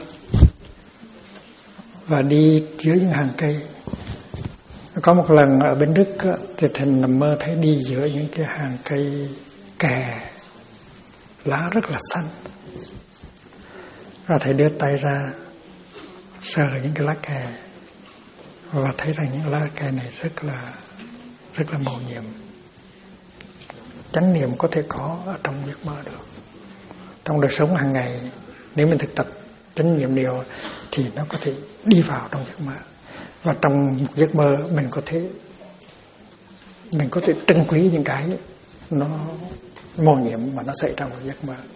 và đi dưới những hàng cây. Có một lần ở bên Đức thì thầy nằm mơ thấy đi giữa những cái hàng cây kè lá rất là xanh. Và thầy đưa tay ra sờ những cái lá kè và thấy rằng những lá kè này rất là màu nhiệm. Chánh niệm có thể có ở trong giấc mơ được. Trong đời sống hàng ngày, nếu mình thực tập chánh niệm nhiều thì nó có thể đi vào trong giấc mơ. Và trong một giấc mơ mình có thể trân quý những cái nó màu nhiệm mà nó xảy ra một giấc mơ.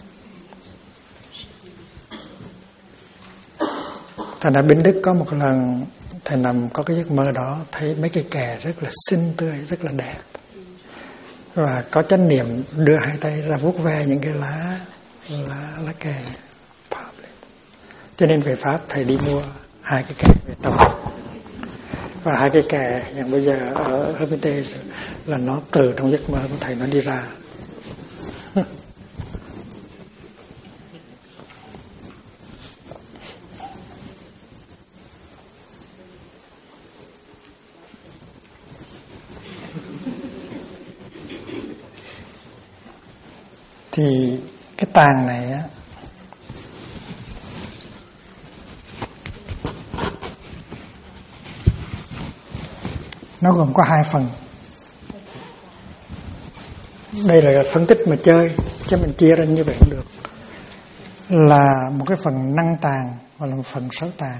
Thành ra bên Đức có một lần thầy nằm có cái giấc mơ đó, thấy mấy cây kè rất là xinh tươi, rất là đẹp. Và có chánh niệm đưa hai tay ra vuốt ve những cái lá kè. Cho nên về Pháp thầy đi mua hai cái kè về trồng. Và hai cái kè hiện bây giờ ở Hermitage là nó từ trong giấc mơ của thầy nó đi ra. Thì cái tàng này á, nó gồm có hai phần. Đây là phân tích mà chơi, chứ mình chia ra như vậy cũng được. Là một cái phần năng tàng và là một phần sở tàng.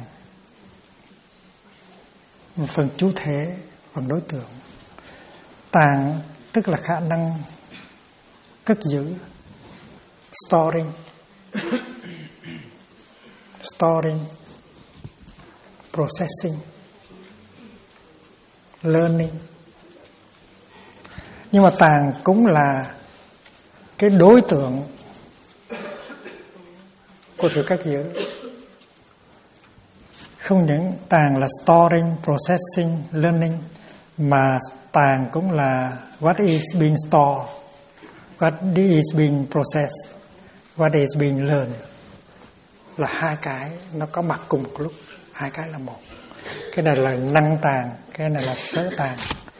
Một phần chú thể, phần đối tượng. Tàng tức là khả năng cất giữ, storing, processing, learning. Nhưng mà tàng cũng là cái đối tượng của sự cất giữ. Không những tàng là storing, processing, learning, mà tàng cũng là what is being stored, what is being processed, what is being learned. Là hai cái nó có mặt cùng một lúc, hai cái là một. Cái này là năng tàng, cái này là sở tàng.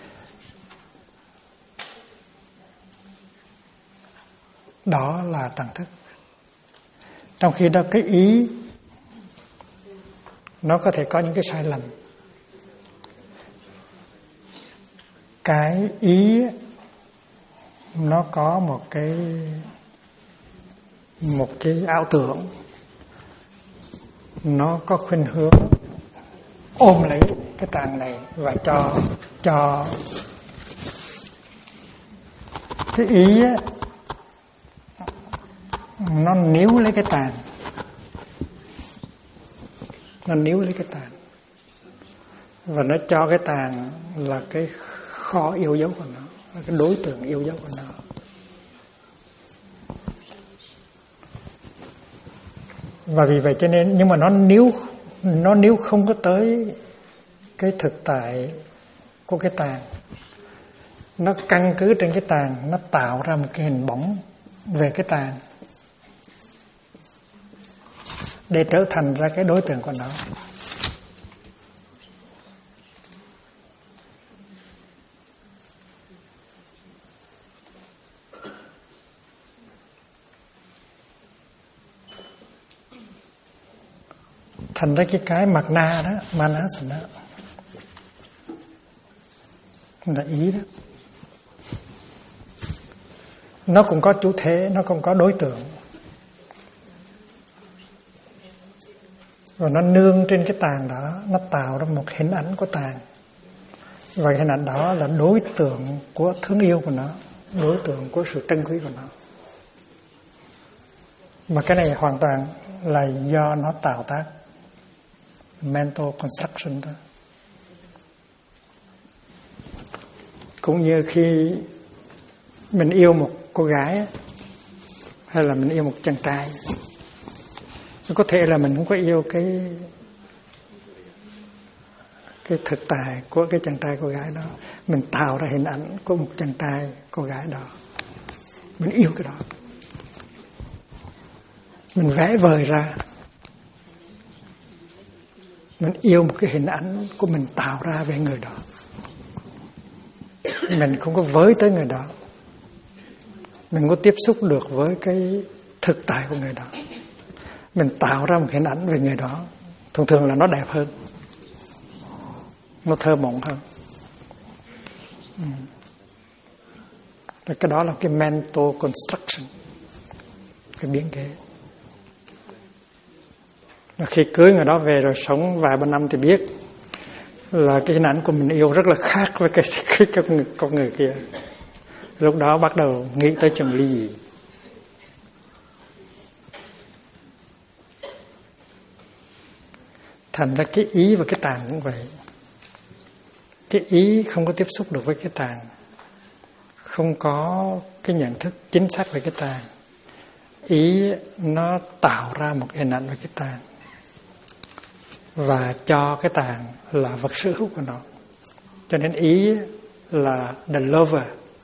Đó là tàng thức. Trong khi đó cái ý nó có thể có những cái sai lầm. Cái ý nó có một cái ảo tưởng, nó có khuynh hướng ôm lấy cái tàng này và cho cái ý á, nó níu lấy cái tàng Nó níu lấy cái tàn. Và nó cho cái tàn là cái kho yêu dấu của nó, là cái đối tượng yêu dấu của nó. Và vì vậy cho nên, nhưng mà nó níu không có tới cái thực tại của cái tàn. Nó căn cứ trên cái tàn, nó tạo ra một cái hình bóng về cái tàn để trở thành ra cái đối tượng của nó. Thành ra cái mặt na đó, manas đó, là ý đó. Nó cũng có chủ thể, nó cũng có đối tượng. Và nó nương trên cái tàn đó, nó tạo ra một hình ảnh của tàn. Và hình ảnh đó là đối tượng của thương yêu của nó, đối tượng của sự trân quý của nó. Mà cái này hoàn toàn là do nó tạo tác, mental construction thôi. Cũng như khi mình yêu một cô gái hay là mình yêu một chàng trai, có thể là mình không có yêu cái thực tại của cái chàng trai cô gái đó, mình tạo ra hình ảnh của một chàng trai cô gái đó, mình yêu cái đó, mình vẽ vời ra, mình yêu một cái hình ảnh của mình tạo ra về người đó. Mình không có với tới người đó, mình có tiếp xúc được với cái thực tại của người đó, mình tạo ra một hình ảnh về người đó. Thường thường là nó đẹp hơn, nó thơ mộng hơn. Cái đó là cái mental construction, cái biến kế. Khi cưới người đó về rồi sống vài ba năm thì biết là cái hình ảnh của mình yêu rất là khác với cái con người kia. Lúc đó bắt đầu nghĩ tới chuyện ly dị. Thành ra cái ý và cái tàn cũng vậy. Cái ý không có tiếp xúc được với cái tàn, không có cái nhận thức chính xác về cái tàn. Ý nó tạo ra một hình ảnh về cái tàn và cho cái tàn là vật sở hữu của nó. Cho nên ý là the lover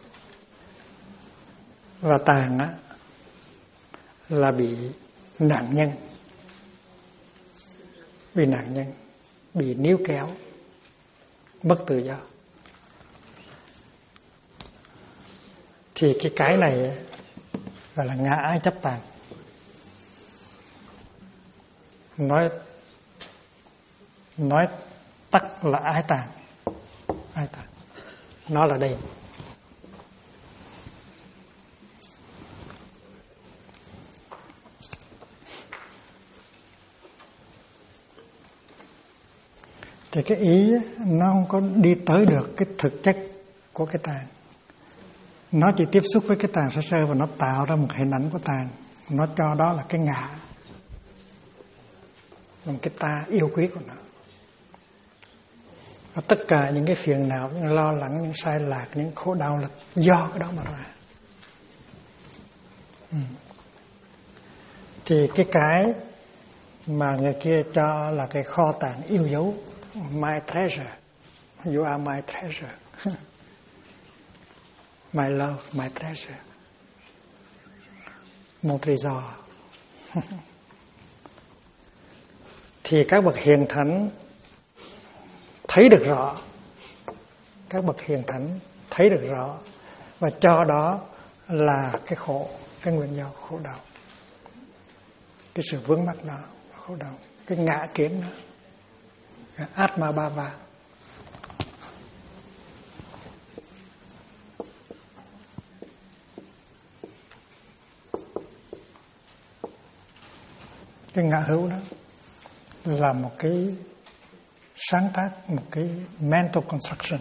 và tàn á là bị nạn nhân, bị níu kéo, mất tự do. Thì cái này gọi là ngã ái chấp tàn. Nói tắt là ái tàn. Nó là đây. Thì cái ý nó không có đi tới được cái thực chất của cái tàn. Nó chỉ tiếp xúc với cái tàn sơ sơ và nó tạo ra một hình ảnh của tàn. Nó cho đó là cái ngã, một cái ta yêu quý của nó. Và tất cả những cái phiền não, những lo lắng, những sai lạc, những khổ đau là do cái đó mà ra. Thì cái mà người kia cho là cái kho tàng yêu dấu, my treasure, you are my treasure, my love, my treasure, mon trésor. Thì các bậc hiền thánh thấy được rõ, và cho đó là cái khổ, cái nguyên do khổ đau, cái sự vướng mắc đó, khổ đau, cái ngã kiến đó, cái Atma Bhava. Cái ngã hữu đó là một cái sáng tác, một cái mental construction.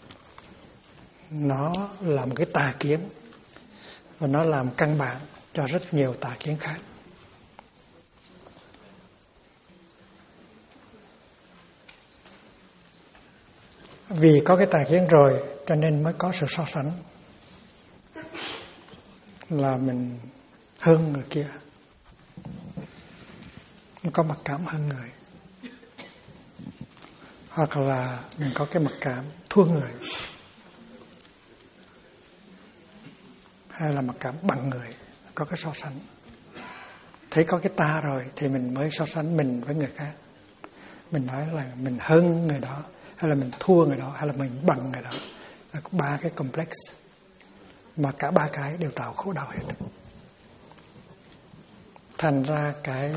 Nó là một cái tà kiến và nó làm căn bản cho rất nhiều tà kiến khác. Vì có cái tà kiến rồi cho nên mới có sự so sánh, là mình hơn người kia, mình có mặc cảm hơn người, hoặc là mình có cái mặc cảm thua người, hay là mặc cảm bằng người, có cái so sánh. Thấy có cái ta rồi thì mình mới so sánh mình với người khác. Mình nói là mình hơn người đó, hay là mình thua người đó, hay là mình bằng người đó. Là có 3 cái complex, mà cả 3 cái đều tạo khổ đau hết. Thành ra cái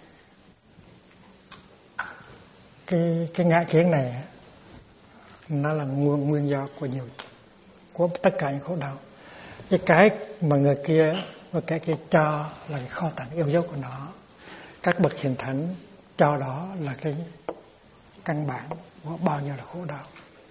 ngã kiến này nó là nguyên do của tất cả những khổ đau. Cái mà người kia và cái kia cho là cái kho tàng yêu dấu của nó. Các bậc hiền thánh cho đó là cái căn bản của bao nhiêu là khổ đau.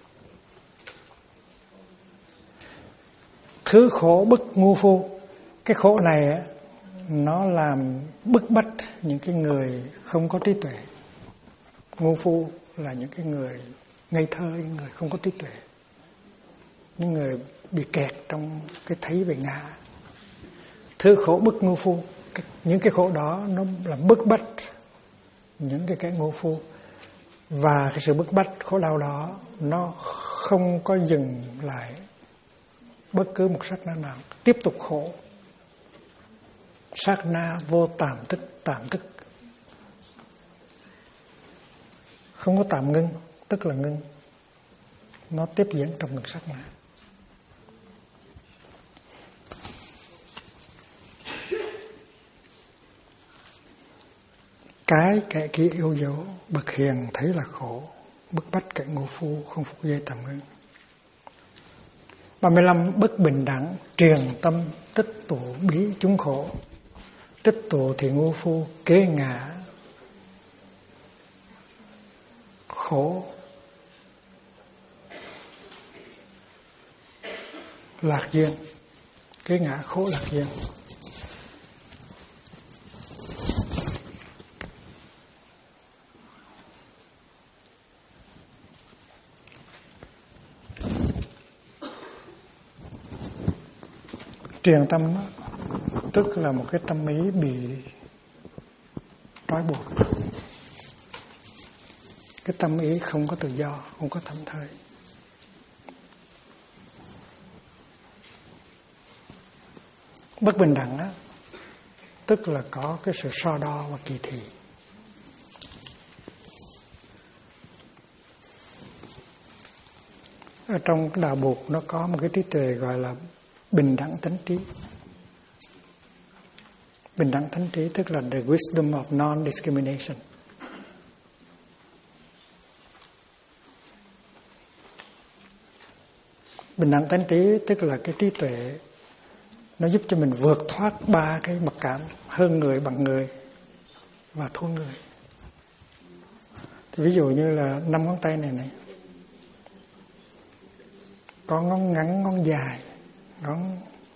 Thứ khổ bức ngu phu. Cái khổ này nó làm bức bách những cái người không có trí tuệ. Ngu phu là những cái người ngây thơ, những người không có trí tuệ, những người bị kẹt trong cái thấy về ngã. Thứ khổ bức ngu phu. Những cái khổ đó nó làm bức bách những cái ngu phu. Và cái sự bức bách khổ đau đó nó không có dừng lại bất cứ một sát na nào, tiếp tục khổ. Sát na vô tạm thức. Không có tạm ngưng, tức là ngưng. Nó tiếp diễn trong từng sát na. Cái kẻ kia yêu dấu, bậc hiền thấy là khổ, bức bách kẻ ngu phu không phục dây tầm ngưng. 35. Bất bình đẳng, triền tâm, tích tụ bí chúng khổ. Tích tụ thì ngu phu kế ngã khổ lạc duyên, kế ngã khổ lạc duyên. Triền tâm đó, tức là một cái tâm ý bị trói buộc. Cái tâm ý không có tự do, không có thảnh thơi. Bất bình đẳng đó, tức là có cái sự so đo và kỳ thị. Ở trong cái đạo Bụt nó có một cái trí tuệ gọi là bình đẳng tánh trí. Bình đẳng tánh trí tức là the wisdom of non-discrimination. Bình đẳng tánh trí tức là cái trí tuệ nó giúp cho mình vượt thoát 3 cái mặc cảm hơn người, bằng người và thua người. Thì ví dụ như là 5 ngón tay này, có ngón ngắn, ngón dài, ngón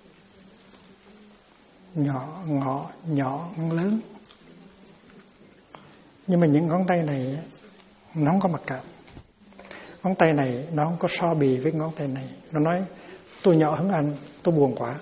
nhỏ, ngón lớn. Nhưng mà những ngón tay này nó không có mặc cảm. Ngón tay này nó không có so bì với ngón tay này. Nó nói tôi nhỏ hơn anh, tôi buồn quá.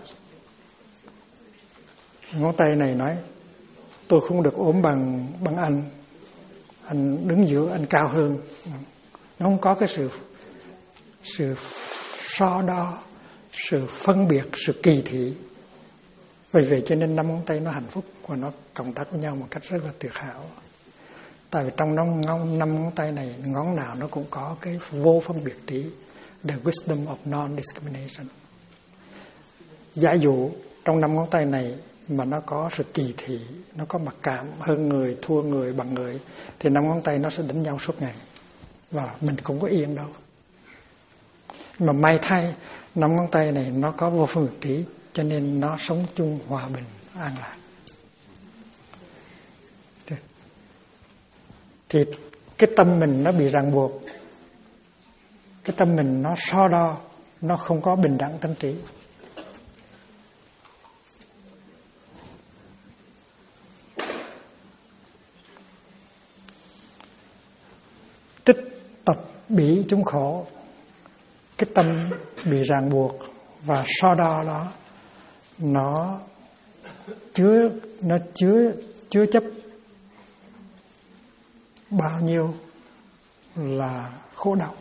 Ngón tay này nói tôi không được ốm bằng anh đứng giữa, anh cao hơn. Nó không có cái sự so đo, sự phân biệt, sự kỳ thị. Vì vậy cho nên 5 ngón tay nó hạnh phúc và nó cộng tác với nhau một cách rất là tuyệt hảo. Tại vì trong 5 ngón tay này, ngón nào nó cũng có cái vô phân biệt trí, the wisdom of non-discrimination. Giả dụ trong 5 ngón tay này mà nó có sự kỳ thị, nó có mặc cảm hơn người, thua người, bằng người, thì 5 ngón tay nó sẽ đánh nhau suốt ngày và mình cũng có yên đâu. Mà may thay 5 ngón tay này nó có vô phân biệt trí, cho nên nó sống chung hòa bình, an lạc. Thì cái tâm mình nó bị ràng buộc, cái tâm mình nó so đo, nó không có bình đẳng tánh trí. Tích tập bỉ chúng khổ, cái tâm bị ràng buộc và so đo đó nó chứa chấp bao nhiêu là khổ đau.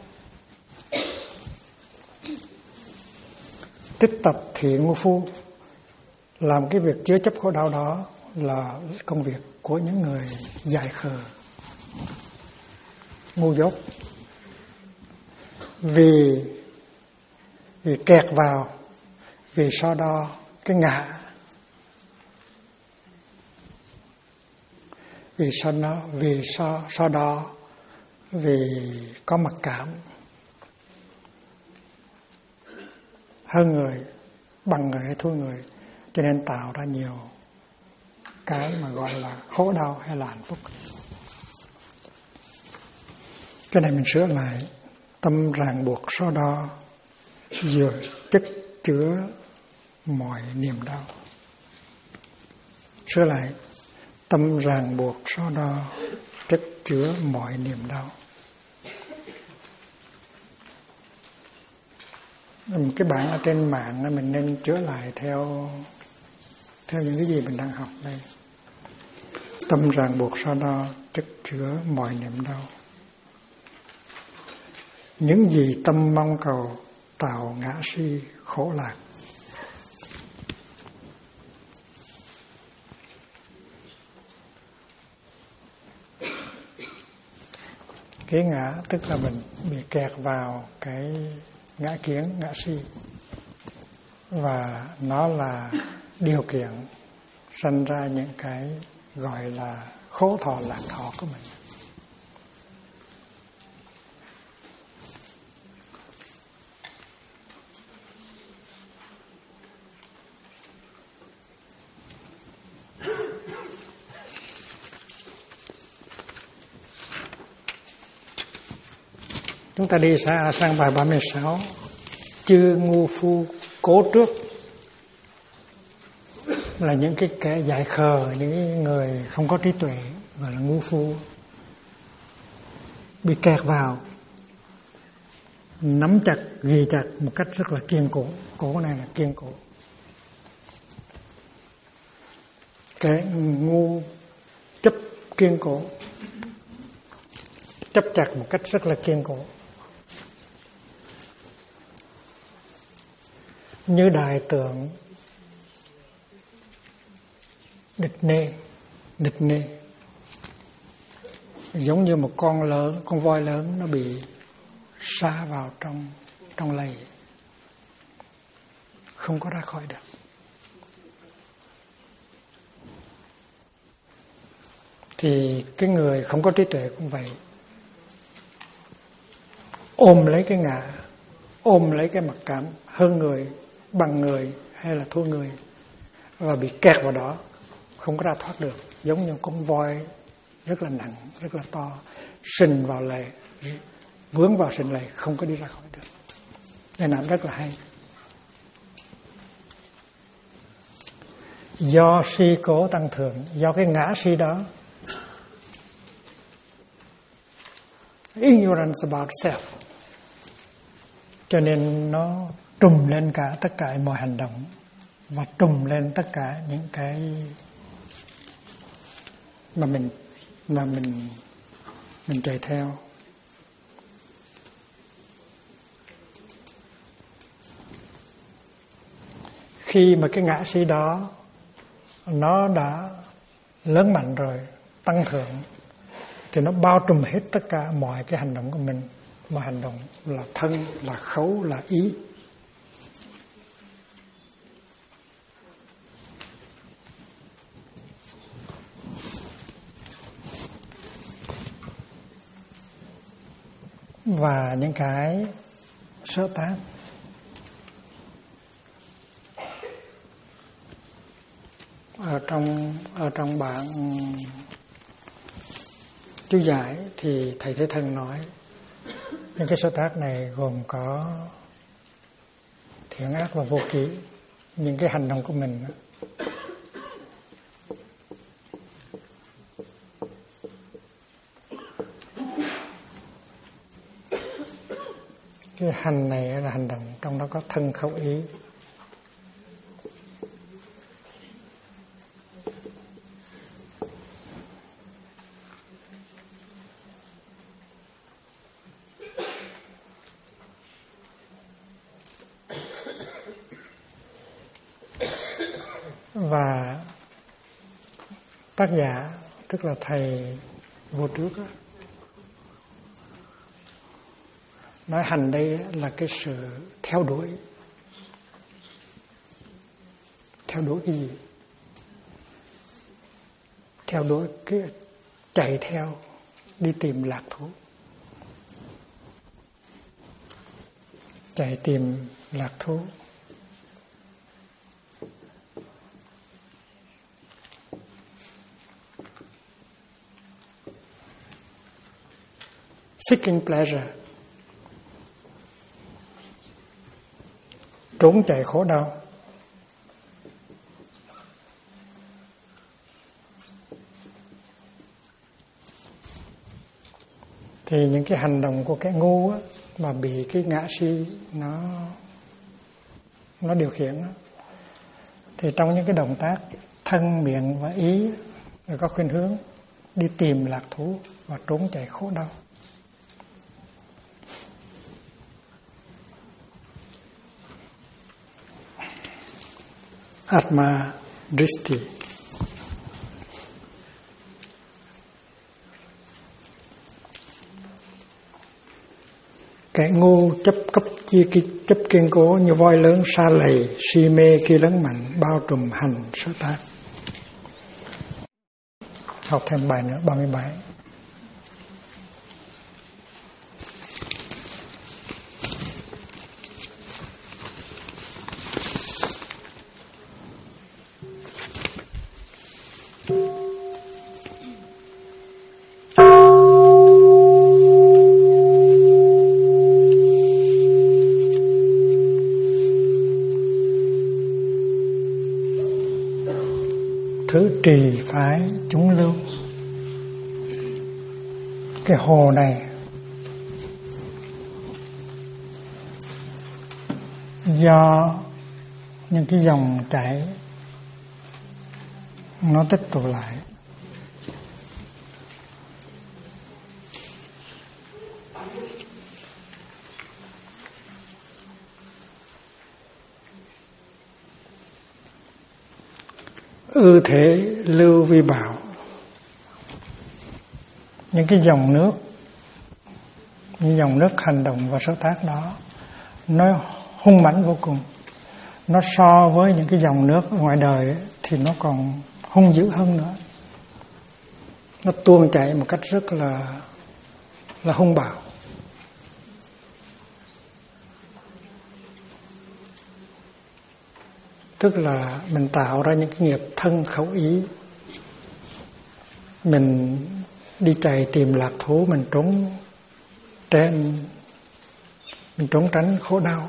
Tích tập thiện ngu phu, làm cái việc chứa chấp khổ đau đó là công việc của những người dại khờ, ngu dốt. Vì kẹt vào, vì so đo cái ngã, vì so đo, vì có mặc cảm hơn người, bằng người hay thua người, cho nên tạo ra nhiều cái mà gọi là khổ đau hay là hạnh phúc. Cái này mình sửa lại. Tâm ràng buộc so đo vừa chất chứa mọi niềm đau. Sửa lại. Tâm ràng buộc so đo chất chứa mọi niềm đau. Cái bản ở trên mạng mình nên chữa lại theo những cái gì mình đang học đây. Tâm ràng buộc so đo chất chứa mọi niềm đau. Những gì tâm mong cầu tạo ngã si khổ lạc. Cái ngã tức là mình bị kẹt vào cái ngã kiến, ngã si, và nó là điều kiện sinh ra những cái gọi là khổ thọ lạc thọ của mình. Chúng ta đi sang bài 36. Chư ngu phu cố trước, là những cái kẻ dại khờ, những người không có trí tuệ, gọi là ngu phu, bị kẹt vào, nắm chặt, ghi chặt một cách rất là kiên cố. Cố này là kiên cố. Cái ngu chấp kiên cố, chấp chặt một cách rất là kiên cố. Như đại tượng địch nê, giống như một con voi lớn nó bị sa vào trong lầy, không có ra khỏi được. Thì cái người không có trí tuệ cũng vậy, ôm lấy cái ngã, ôm lấy cái mặc cảm hơn người, bằng người hay là thua người, và bị kẹt vào đó, không có ra thoát được. Giống như con voi rất là nặng, rất là to, sình vào lầy, vướng vào sình lầy, không có đi ra khỏi được. Nên là rất là hay. Do si cố tăng thượng, do cái ngã si đó, ignorance about self, cho nên nó trùm lên cả tất cả mọi hành động, và trùm lên tất cả những cái mà mình chạy theo. Khi mà cái ngã si đó nó đã lớn mạnh rồi, tăng thượng, thì nó bao trùm hết tất cả mọi cái hành động của mình. Mọi hành động là thân, là khẩu, là ý. Và những cái sở tác. Ở trong bản chú giải thì thầy Thế Thân nói những cái sở tác này gồm có thiện ác và vô kỷ, những cái hành động của mình. Cái hành này là hành động, trong đó có thân khẩu ý. Và tác giả, tức là thầy vô trước đó, nói hành đây là cái sự theo đuổi. Theo đuổi cái gì? Theo đuổi cái chạy theo, đi tìm lạc thú. Chạy tìm lạc thú. Seeking pleasure. Trốn chạy khổ đau. Thì những cái hành động của cái ngu á, mà bị cái ngã si nó điều khiển á, thì trong những cái động tác thân, miệng và ý có khuynh hướng đi tìm lạc thú và trốn chạy khổ đau. Atma Dristi. Kẻ ngu chấp kiên cố như voi lớn sa lầy, si mê khi lớn mạnh bao trùm hành sở tác. Học thêm bài nữa, 37. Thứ trì phái chúng lưu. Cái hồ này do những cái dòng chảy nó tích tụ lại. Ư thể lưu vi bảo. Những cái dòng nước, những dòng nước hành động và sở tác đó nó hung mãnh vô cùng. Nó so với những cái dòng nước ở ngoài đời ấy, thì nó còn hung dữ hơn nữa. Nó tuôn chảy một cách rất là hung bạo. Tức là mình tạo ra những cái nghiệp thân khẩu ý. Mình đi chạy tìm lạc thú, mình trốn tránh khổ đau.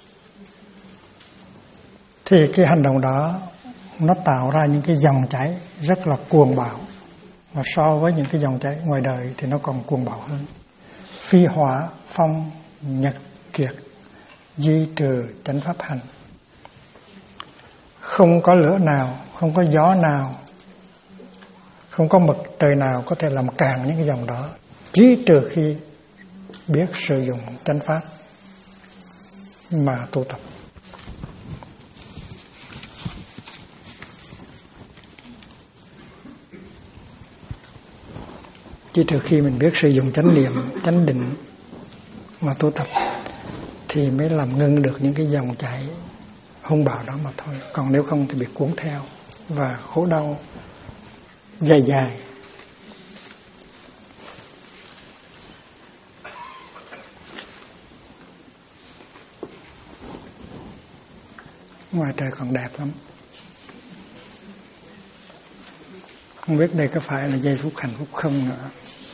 Thì cái hành động đó nó tạo ra những cái dòng chảy rất là cuồng bạo. Và so với những cái dòng chảy ngoài đời thì nó còn cuồng bạo hơn. Phi hỏa phong nhật kiệt, duy trừ chánh pháp hành. Không có lửa nào, không có gió nào, không có mặt trời nào có thể làm cản những cái dòng đó, chỉ trừ khi biết sử dụng chánh pháp mà tu tập. Chỉ trừ khi mình biết sử dụng chánh niệm, chánh định mà tu tập thì mới làm ngưng được những cái dòng chảy hung bạo đó mà thôi. Còn nếu không thì bị cuốn theo và khổ đau dài dài. Ngoài trời còn đẹp lắm. Không biết đây có phải là giây phút hạnh phúc không nữa.